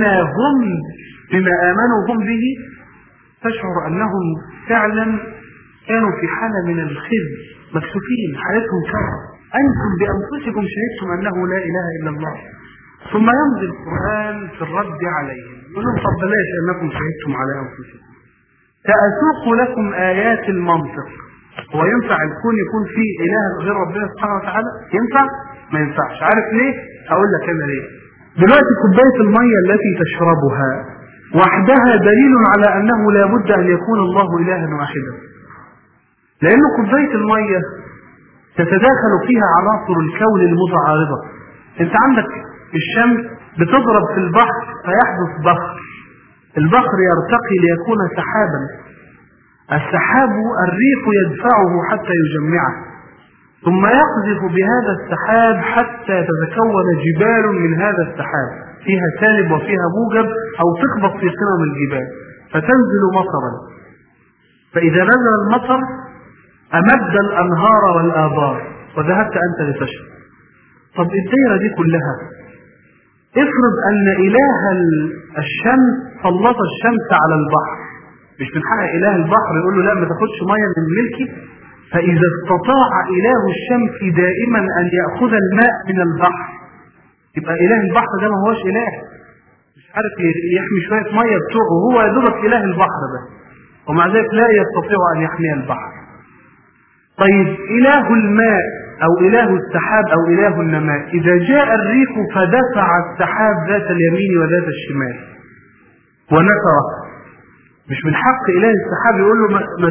بما آمنوا هم به تشعر أنهم فعلا كانوا في حالة من الخزي مكسوفين، حالتهم كرة. أنتم بأنفسكم شهدتم أنه لا إله إلا الله. ثم يمضي القرآن في الرد عليهم يقولون طب بلاش أنكم شهدتم على أنفسكم، سأسوق لكم آيات المنطق. هو ينفع الكون يكون فيه إله غير ربنا سبحانه وتعالى؟ ينفع؟ ما ينفعش. عارف ليه؟ أقول لك أنا ليه. دلوقتي كوباية المية التي تشربها وحدها دليل على أنه لا بد أن يكون الله إلها واحدا، لأن كوباية المية تتداخل فيها عناصر الكون المتعارضة. أنت عندك الشمس بتضرب في البحر فيحدث بخر، البخر يرتقي ليكون سحابا، السحاب الريح يدفعه حتى يجمعه، ثم يقذف بهذا السحاب حتى تتكون جبال من هذا السحاب فيها سالب وفيها موجب، أو تخبط في قمم الجبال فتنزل مطرا. فإذا نزل المطر أمد الأنهار والآبار وذهبت أنت لتشرب. طب الدائرة دي كلها افرض أن إله الشمس سلط الشمس على البحر، مش من حق إله البحر يقول له لا ما تاخدش مية من ملكي؟ فإذا استطاع إله الشمس دائما أن يأخذ الماء من البحر يبقى إله البحر ده ما هوش إله، مش عارف يحمي شوية مية بتوعه، هو يدرك إله البحر ده، ومع ذلك لا يستطيع أن يحمي البحر. طيب إله الماء أو إله السحاب أو إله النماء إذا جاء الريح فدفع السحاب ذات اليمين وذات الشمال ونثره، مش من حق إله السحاب يقول له ما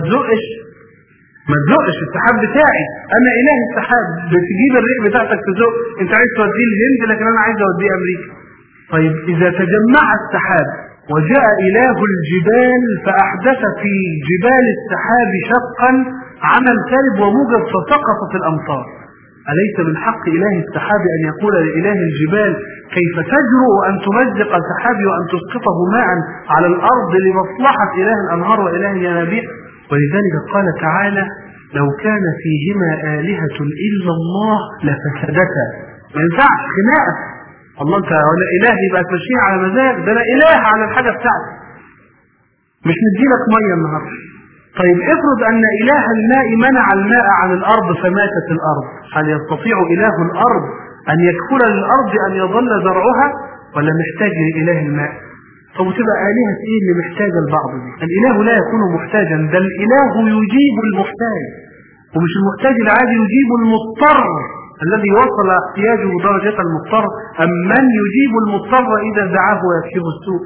تزقش السحاب بتاعي، أنا إله السحاب، بتجيب الريح بتاعتك تزق، أنت عايز توديه الهند لكن أنا عايز أوديه أمريكا. طيب إذا تجمع السحاب وجاء إله الجبال فأحدث في جبال السحاب شقا عمل سالب وموجب فسقطت الأمطار، أليس من حق إله السحاب أن يقول لإله الجبال كيف تجرؤ أن تمزق سحابي وأن تسقطه ماء على الأرض لمصلحة إله الأنهار وإله الينابيع؟ ولذلك قال تعالى لو كان فيهما آلهة إلا الله لفسدتا. ما ينفعش خناقة، الله انت ولا إله يبقى تمشيه على مزاج، ده أنا إله على الحاجة بتاعتي، مش نديلك مية النهارده. طيب افرض أن إله الماء منع الماء عن الأرض فماتت الأرض، هل يستطيع إله الأرض أن يكفل للأرض أن يظل زرعها ولا محتاج لإله الماء؟ فبتبقى آلهة إيه اللي محتاجة البعض دي؟ الإله لا يكون محتاجا، ده الإله يجيب المحتاج، ومش المحتاج العادي، يجيب المضطر الذي وصل احتياجه درجة المضطر، أم من يجيب المضطر إذا دعاه ويكشف السوء.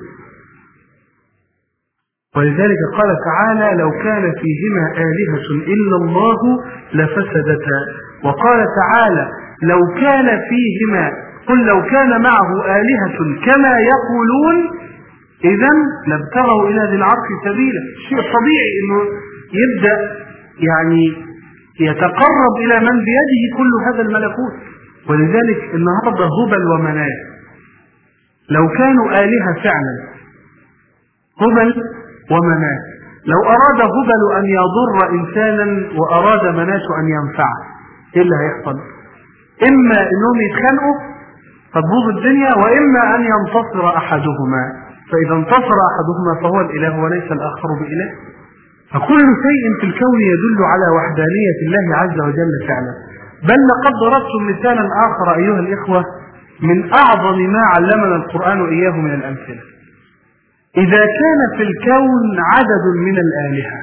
ولذلك قال تعالى لو كان فيهما آلهة إلا الله لفسدتا. وقال تعالى لو كان فيهما قل لو كان معه آلهة كما يقولون إذا لابتغوا إلى ذي العرش سبيلا. شيء طبيعي إنه يبدأ يعني يتقرب إلى من بيده كل هذا الملكوت. ولذلك النهارده هبل ومناة لو كانوا آلهة فعلا، هبل ومناة، لو أراد هبل أن يضر إنسانا وأراد مناة أن ينفعه إيه اللي هيحصل؟ إما إنهم يتخانقوا فتبوظ الدنيا، وإما أن ينتصر أحدهما، فإذا انتصر أحدهما فهو الإله وليس الآخر بإله. فكل شيء في الكون يدل على وحدانية الله عز وجل فعلا. بل لقد ضربتم مثالا آخر أيها الإخوة من أعظم ما علمنا القرآن إياه من الأمثلة. إذا كان في الكون عدد من الآلهة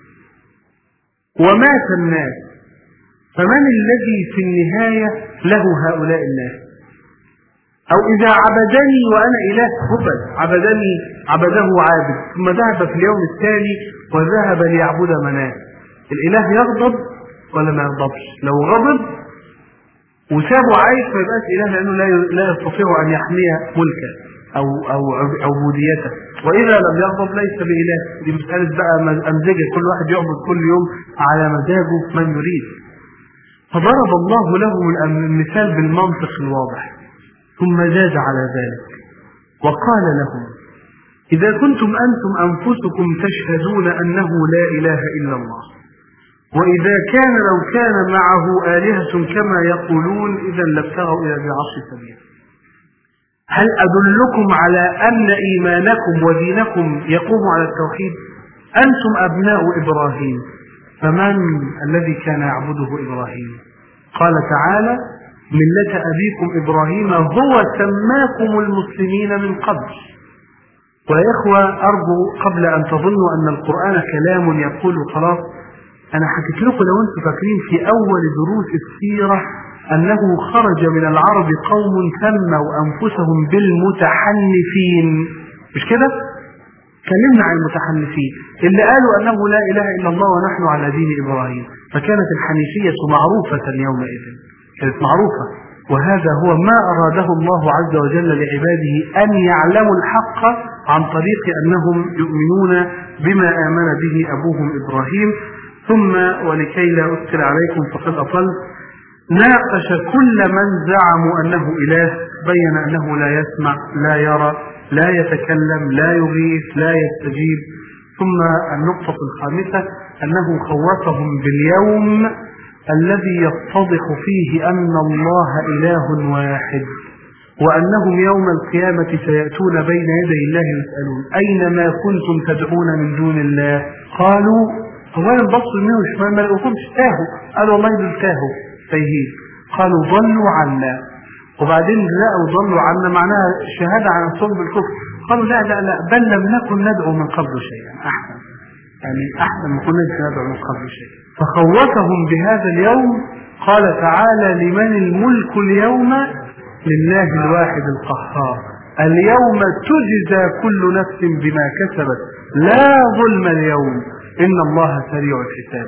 ومات الناس فمن الذي في النهاية له هؤلاء الناس؟ أو إذا عبدني وأنا إله هبل عبده عابد ثم ذهب في اليوم التالي وذهب ليعبد مناه، الإله يغضب ولا ما يغضبش؟ لو غضب وسابه عايش ما يبقاش إله، لأنه لا يستطيع أن يحمي ملكه أو عبوديته. وإذا لم يغضب ليس بإله. دي مسألة بقى أمزجة، كل واحد يعبد كل يوم على مزاجه من يريد. فضرب الله له المثال بالمنطق الواضح، ثم زاد على ذلك وقال لهم: إذا كنتم أنتم أنفسكم تشهدون أنه لا إله إلا الله، وإذا كان لو كان معه آلهة كما يقولون إذا لابتغوا إلى ذي العرش سبيلا، هل أدلكم على أن إيمانكم ودينكم يقوم على التوحيد؟ أنتم أبناء إبراهيم، فمن الذي كان يعبده إبراهيم؟ قال تعالى: ملة أبيكم إبراهيم هو سماكم المسلمين من قبل. ويا إخوة، أرجو قبل أن تظنوا أن القرآن كلام يقول خلاص، أنا حكيت لكم لو أنتم فاكرين في أول دروس السيرة أنه خرج من العرب قوم سموا أنفسهم بالمتحنفين، مش كده؟ كلمنا عن المتحنفين اللي قالوا أنه لا إله إلا الله ونحن على دين إبراهيم، فكانت الحنيفية معروفة يومئذ، كانت معروفة. وهذا هو ما أراده الله عز وجل لعباده، أن يعلموا الحق عن طريق أنهم يؤمنون بما آمن به أبوهم إبراهيم. ثم ولكي لا أثقل عليكم فقد أطل، ناقش كل من زعموا أنه إله، بين أنه لا يسمع لا يرى لا يتكلم لا يغيث لا يستجيب. ثم النقطة الخامسة أنه خوفهم باليوم الذي يتضح فيه أن الله إله واحد، وأنهم يوم القيامة سيأتون بين يدي الله يسألون: أين ما كنتم تدعون من دون الله؟ قالوا أولا بصوا يمين وشمال ما لقوكمش، تاهوا. قالوا والله دول تاهوا تايهين. قالوا ضلوا عنا، وبعدين لقوا ضلوا عنا معناها الشهادة عن الصلب بالكفر. قالوا لا لا لا، بل لم نكن ندعو من قبل شيئا، أحسن يعني أحسن ما كنا ندعو من قبل شيئا. فخوفهم بهذا اليوم. قال تعالى: لمن الملك اليوم؟ لله الواحد القهار، اليوم تجزى كل نفس بما كسبت لا ظلم اليوم إن الله سريع الحساب.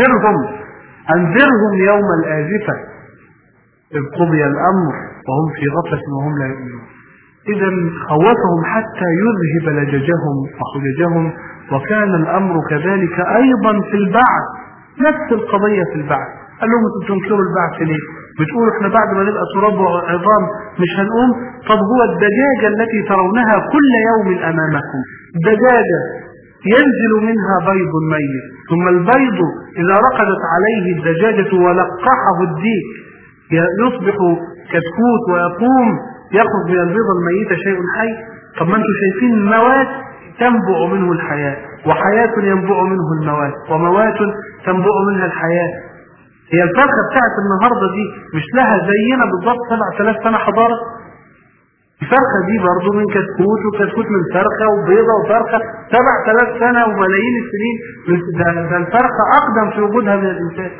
وأنذرهم يوم الآزفة إذ قضي الأمر وهم في غفلة وهم لا يؤمنون. إذا خوفهم حتى يذهب لججهم وحججهم. وكان الأمر كذلك أيضا في البعث، نفس القضية في البعث. قال لهم: انتم تنكروا البعث ليه؟ بتقولوا احنا بعد ما نبقى تراب وعظام مش هنقوم؟ طب هو الدجاجة التي ترونها كل يوم أمامكم دجاجة ينزل منها بيض ميت، ثم البيض إذا رقدت عليه الدجاجة ولقحه الديك يصبح كتكوت ويقوم يخرج من البيضة الميتة شيء حي. طب ما انتم شايفين الموات تنبع منه الحياة، وحياة ينبع منه الموات، وموات تنبع منها الحياة. هي الفرخة بتاعت النهاردة دي مش لها زينا بالضبط 7000 سنة حضارة؟ الفرخة دي برضو من كتكوت، وكتكوت من فرخة، وبيضة وفرخة 7000 سنة وملايين السنين. ده الفرخة أقدم في وجودها من الإنسان.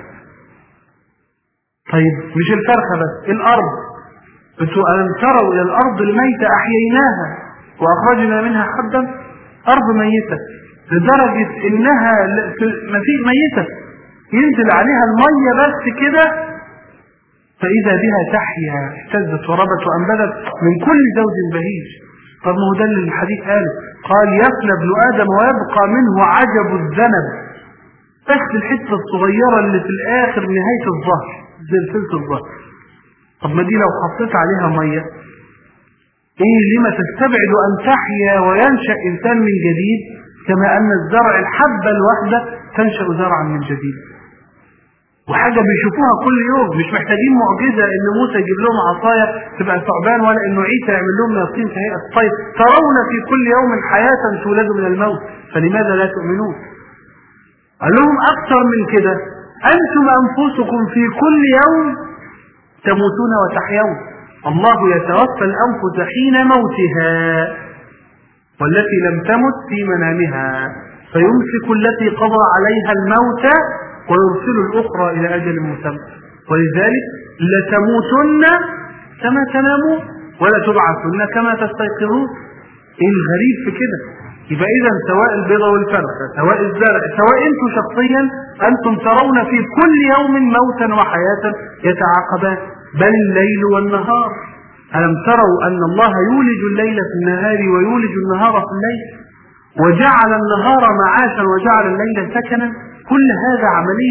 طيب مش الفرخة بس، الأرض. ألم تروا إلى الأرض الميتة أحييناها وأخرجنا منها حبا؟ أرض ميتة لدرجة إنها ما فيش ميتة، ينزل عليها المية بس كده فإذا بها تحيا، اهتزت وربت وأنبتت من كل زوج بهيج. طب ما هو ده اللي الحديث قال يفنى ابن آدم ويبقى منه عجب الذنب، بس الحتة الصغيرة اللي في الآخر نهاية الظهر زي سلسلة الظهر. طب ما دي لو حطيت عليها مية لما تستبعد أن تحيا وينشأ إنسان من جديد، كما أن الزرع الحبة الواحدة تنشأ زرعا من جديد. وحاجة بيشوفوها كل يوم، مش محتاجين معجزة ان موسى يجيب لهم عصاية تبقى ثعبان، ولا انه عيسى يعمل لهم يقين كهيئة الطير. ترون في كل يوم حياة تولد من الموت، فلماذا لا تؤمنون؟ قال لهم اكثر من كده: انتم انفسكم في كل يوم تموتون وتحيون، الله يتوفى الانفس حين موتها والتي لم تمت في منامها فيمسك التي قضى عليها الموت ويرسل الأخرى إلى أجل مسمى. ولذلك لتموتن كما تنامون ولا تبعثن كما تستيقظون. إيه الغريب في كده؟ يبقى إذا سواء البيضة والفرخة، سواء الزرع، سواء أنتم شخصيا، أنتم ترون في كل يوم موتا وحياة يتعاقبان، بل الليل والنهار. ألم تروا أن الله يولج الليل في النهار ويولج النهار في الليل، وجعل النهار معاشا وجعل الليل سكنا؟ كل هذا عملية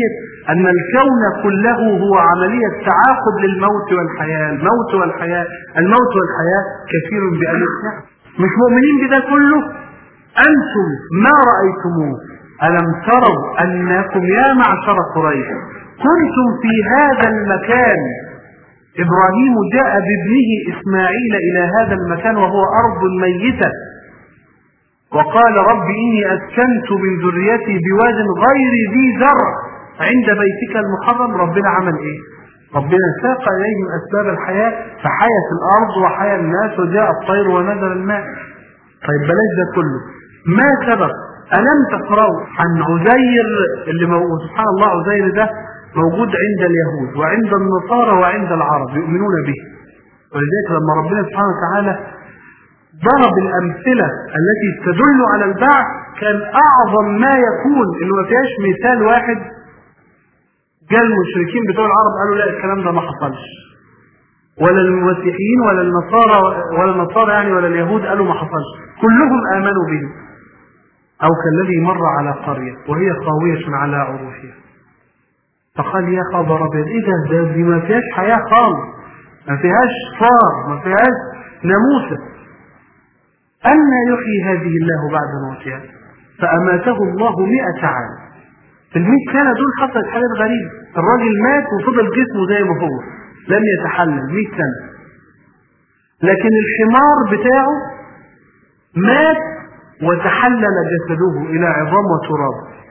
أن الكون كله هو عملية تعاقب للموت والحياة. الموت والحياة كثير بألف. مش مؤمنين بده كله؟ أنتم ما رأيتموه. ألم تروا أنكم يا معشر قريش كنتم في هذا المكان؟ إبراهيم جاء بابنه إسماعيل إلى هذا المكان وهو أرض ميتة، وقال رب إني أسكنت من ذريتي بواد غير ذي زرع عند بيتك المحرم. ربنا عمل إيه؟ ربنا ساق إليهم أسباب الحياة فحيت الأرض وحيا الناس وجاء الطير ونزل الماء. طيب بلاش ده كله، ما سبق؟ ألم تقرأوا عن عزير اللي سبحان الله عزير ده موجود عند اليهود وعند النصارى وعند العرب يؤمنون به. ولذلك لما ربنا سبحانه وتعالى ضرب الأمثلة التي تدل على البعث كان أعظم ما يكون إنه ما فيهاش مثال واحد جاء المشركين بتوع العرب قالوا لا الكلام ده ما حصلش، ولا المسيحيين ولا النصارى يعني ولا اليهود قالوا ما حصلش، كلهم آمنوا به. أو كالذي مر على قرية وهي خاوية على عروشها فقال يا خبر أبيض إيه ده دي ما فيهاش حياة خالص، ما فيهاش صار، ما فيهاش ناموسة، أن يحيي هذه الله بعد موتها؟ فأماته الله 100 عام. في 100 سنة دول حصلت حاجات غريبة، الراجل مات وفضل جسمه زي ما هو لم يتحلل 100 سنة، لكن الحمار بتاعه مات وتحلل جسده إلى عظام وتراب،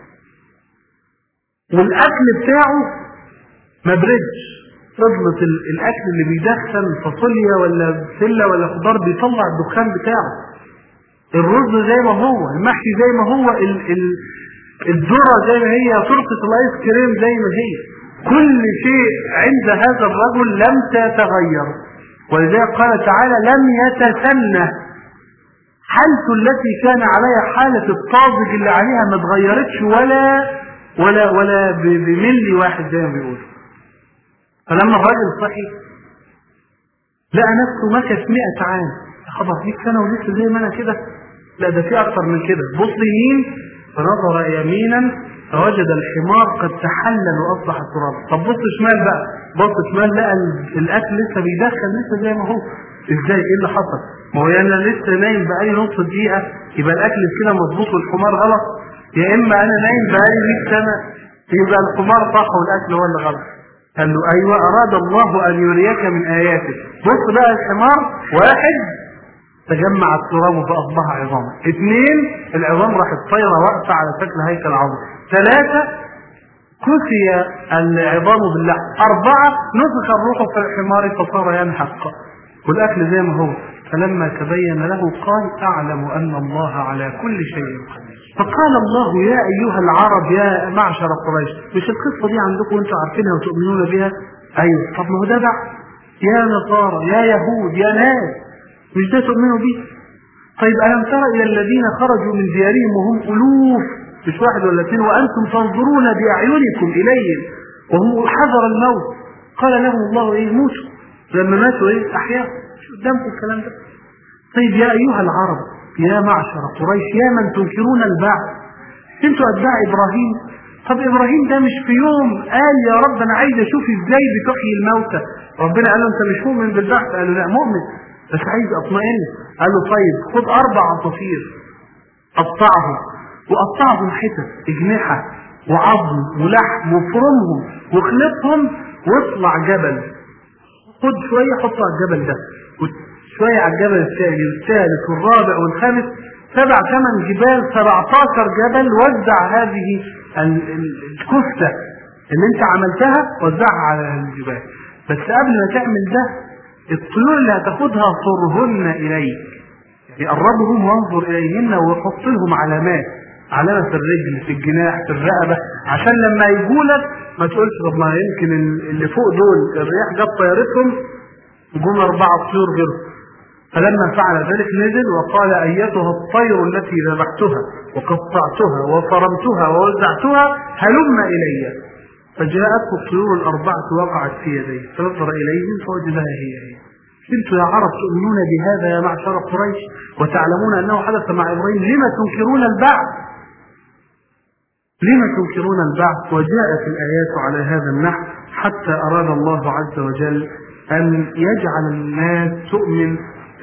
والأكل بتاعه ما بردش، فضلت الأكل اللي بيدخن فاصوليا ولا بسلة ولا خضار بيطلع الدخان بتاعه، الرز زي ما هو، المحشي زي ما هو، الذرة زي ما هي، فرقة الايس كريم زي ما هي، كل شيء عند هذا الرجل لم تتغير. ولذلك قال تعالى لم يتسنه، حالته التي كان عليها حالة الطازج اللي عليها ما اتغيرتش ولا بملي واحد زي ما بيقولوا. فلما الراجل صحي لقى نفسه مكث 100 عام. خبر 100 سنة ولسه زي ما انا كده؟ لا ده في اكتر من كده. بص يمين فنظر يمينا فوجد الحمار قد تحلل واصبح ترابا. طب بص شمال بقى، بص شمال لقى الاكل لسه بيدخل لسه زي ما هو. ازاي؟ ايه اللي حصل؟ ما هو انا لسه نايم بقالي نص دقيقة يبقى الاكل كده مظبوط والحمار غلط، يا اما انا نايم بقالي 100 سنة يبقى الحمار صح والاكل هو اللي غلط. قال له ايوه اراد الله ان يريك من اياته. بص بقى الحمار، واحد تجمع التراب فاصبح عظاما، 2 العظام راحت طايره واقفه على شكل هيكل عظم، 3 كسي العظام باللحم، 4 نفخ الروح في الحمار فصار ينحق والاكل زي ما هو. فلما تبين له قال اعلم ان الله على كل شيء قدير. فقال الله يا ايها العرب يا معشر قريش، مش القصه دي عندكم وانتم عارفينها وتؤمنون بها؟ ايوه. طب ما هو ده بقى يا نصارى يا يهود يا ناس مش ده تؤمنوا به؟ طيب ألم تر إلى الذين خرجوا من ديارهم وهم ألوف، مش 1 ولا 2، وأنتم تنظرون بأعينكم إليهم وهم حذر الموت قال لهم الله إيه موتوا، لما ماتوا إيه أحياء. مش قدامكم الكلام ده؟ طيب يا أيها العرب يا معشر قريش يا من تنكرون البعث، انتوا أتباع إبراهيم. طب إبراهيم ده مش في يوم قال يا رب أنا عايز أشوف إزاي بتحيي الموتى؟ ربنا قال له أنت مش مؤمن بالبعث؟ قال له لا مؤمن بس عايز اطمئن. قال له طيب خد 4 عصافير قطعهم وقطعهم حتت اجنحه وعظم ولحم وفرمهم واخلطهم واطلع جبل، خد شويه حطه على الجبل ده وشويه على الجبل الثاني والثالث والرابع والخامس، 7 8 جبال 17 جبل، وزع هذه الكفته اللي انت عملتها وزعها على الجبال. بس قبل ما تعمل ده الطيور اللي هتاخدها صرهن اليك، يعني قربهم وانظر اليهن وحط لهم علامات، علامه في الرجل في الجناح في الرقبه، عشان لما يجولك ما تقولش طب ما يمكن اللي فوق دول الرياح جت طيارتهم جم 4 طيور غيرهم. فلما فعل ذلك نزل وقال ايتها الطير التي ذبحتها وقطعتها وفرمتها ووزعتها هلم الي. فجاءته الطيور 4 وقعت في يديه فنظر إليهم فوجدها هي. انتم يا عرب تؤمنون بهذا يا معشر قريش وتعلمون أنه حدث مع إبراهيم، لما تنكرون البعث؟ لما تنكرون البعث؟ وجاءت الآيات على هذا النحو حتى أراد الله عز وجل أن يجعل الناس تؤمن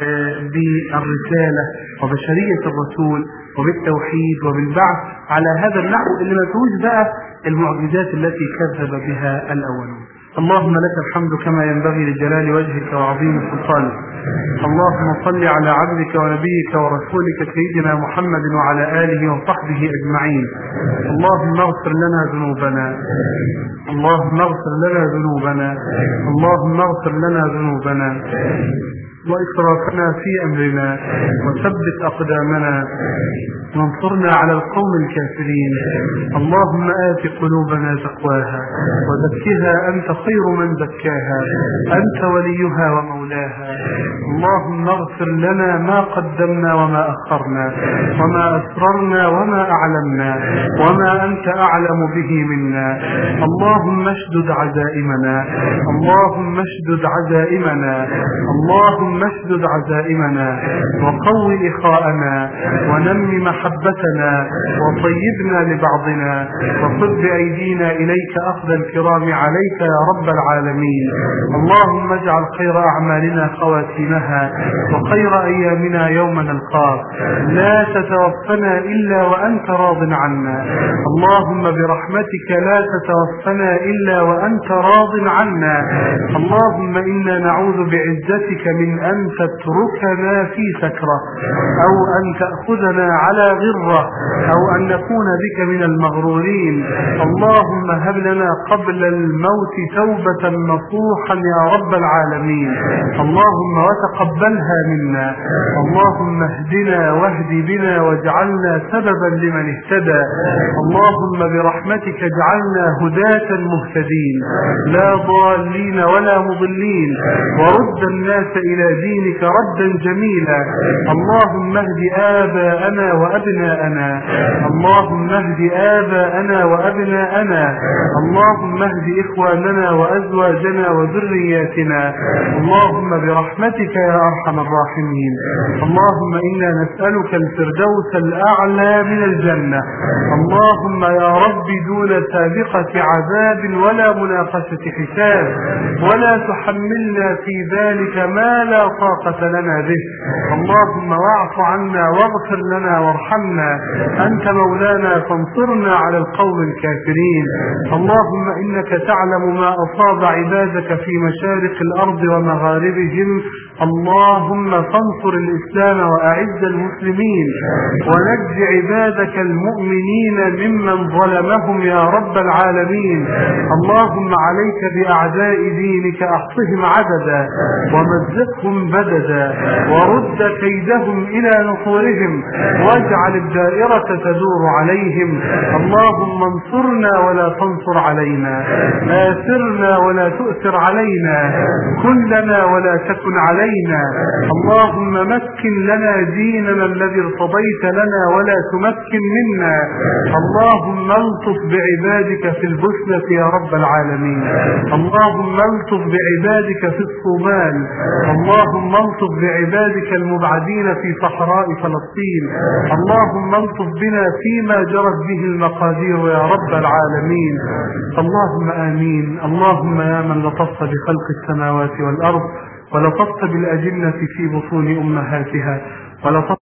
بالرسالة وبشرية الرسول وبالتوحيد وبالبعث على هذا النحو اللي ما فيهوش بقى المعجزات التي كذب بها الأولون. اللهم لك الحمد كما ينبغي لجلال وجهك وعظيم سلطانك. اللهم صل على عبدك ونبيك ورسولك سيدنا محمد وعلى آله وصحبه أجمعين. اللهم اغفر لنا ذنوبنا، اللهم اغفر لنا ذنوبنا، اللهم اغفر لنا ذنوبنا وإسرافنا في أمرنا، وثبت أقدامنا وانصرنا على القوم الكافرين. اللهم آت قلوبنا تقواها وزكها أنت خير من زكاها، أنت وليها ومولاها. اللهم اغفر لنا ما قدمنا وما أخرنا وما أسررنا وما أعلمنا وما أنت أعلم به منا. اللهم اشدد عزائمنا، اللهم اشدد عزائمنا، اللهم اشدد عزائمنا وقوي إخاءنا ونمي محبتنا وطيبنا لبعضنا، وخذ بأيدينا إليك أخذ الكرام عليك يا رب العالمين. اللهم اجعل خير أعمالنا خواتيمها وخير أيامنا يوم نلقاك. لا تتوفنا إلا وأنت راض عنا، اللهم برحمتك لا تتوفنا إلا وأنت راض عنا. اللهم إنا نعوذ بعزتك من أن تتركنا في سكرة، أو أن تأخذنا على غرة، أو أن نكون بك من المغرورين. اللهم هب لنا قبل الموت توبة نصوحا يا رب العالمين. اللهم وتقبلها منا. اللهم اهدنا واهد بنا واجعلنا سببا لمن اهتدى. اللهم برحمتك اجعلنا هداة مهتدين لا ضالين ولا مضلين، ورد الناس إلى دينك ردا جميلا. اللهم اهد آباءنا وأبناءنا، اللهم اهد آباءنا وأبناءنا، اللهم اهد إخواننا وأزواجنا وذرياتنا. اللهم برحمتك يا أرحم الراحمين. اللهم إنا نسألك الفردوس الأعلى من الجنة. اللهم يا رب دون سابقة عذاب ولا مناقشة حساب، ولا تحملنا في ذلك ما لا طاقة لنا به. اللهم واعف عنا واغفر لنا وارحمنا، أنت مولانا فانصرنا على القوم الكافرين. اللهم إنك تعلم ما أصاب عبادك في مشارق الأرض ومغاربهم. اللهم فانصر الإسلام وأعز المسلمين، ونجز عبادك المؤمنين ممن ظلمهم يا رب العالمين. اللهم عليك بأعداء دينك، أحصهم عددا ومزقهم بددا، ورد كيدهم إلى نحورهم، واجعل الدائرة تدور عليهم. اللهم انصرنا ولا تنصر علينا، آثرنا ولا تؤثر علينا، كن لنا ولا تكن علينا. اللهم مكن لنا ديننا الذي ارتضيت لنا ولا تمكن منا. اللهم الطف بعبادك في البوسنة يا رب العالمين. اللهم الطف بعبادك في الصومال. اللهم الطف بعبادك المبعدين في صحراء فلسطين. اللهم الطف بنا فيما جرت به المقادير يا رب العالمين. اللهم آمين. اللهم يا من لطفت بخلق السماوات والأرض ولطفت بالأجنة في بطون أمهاتها ولطفت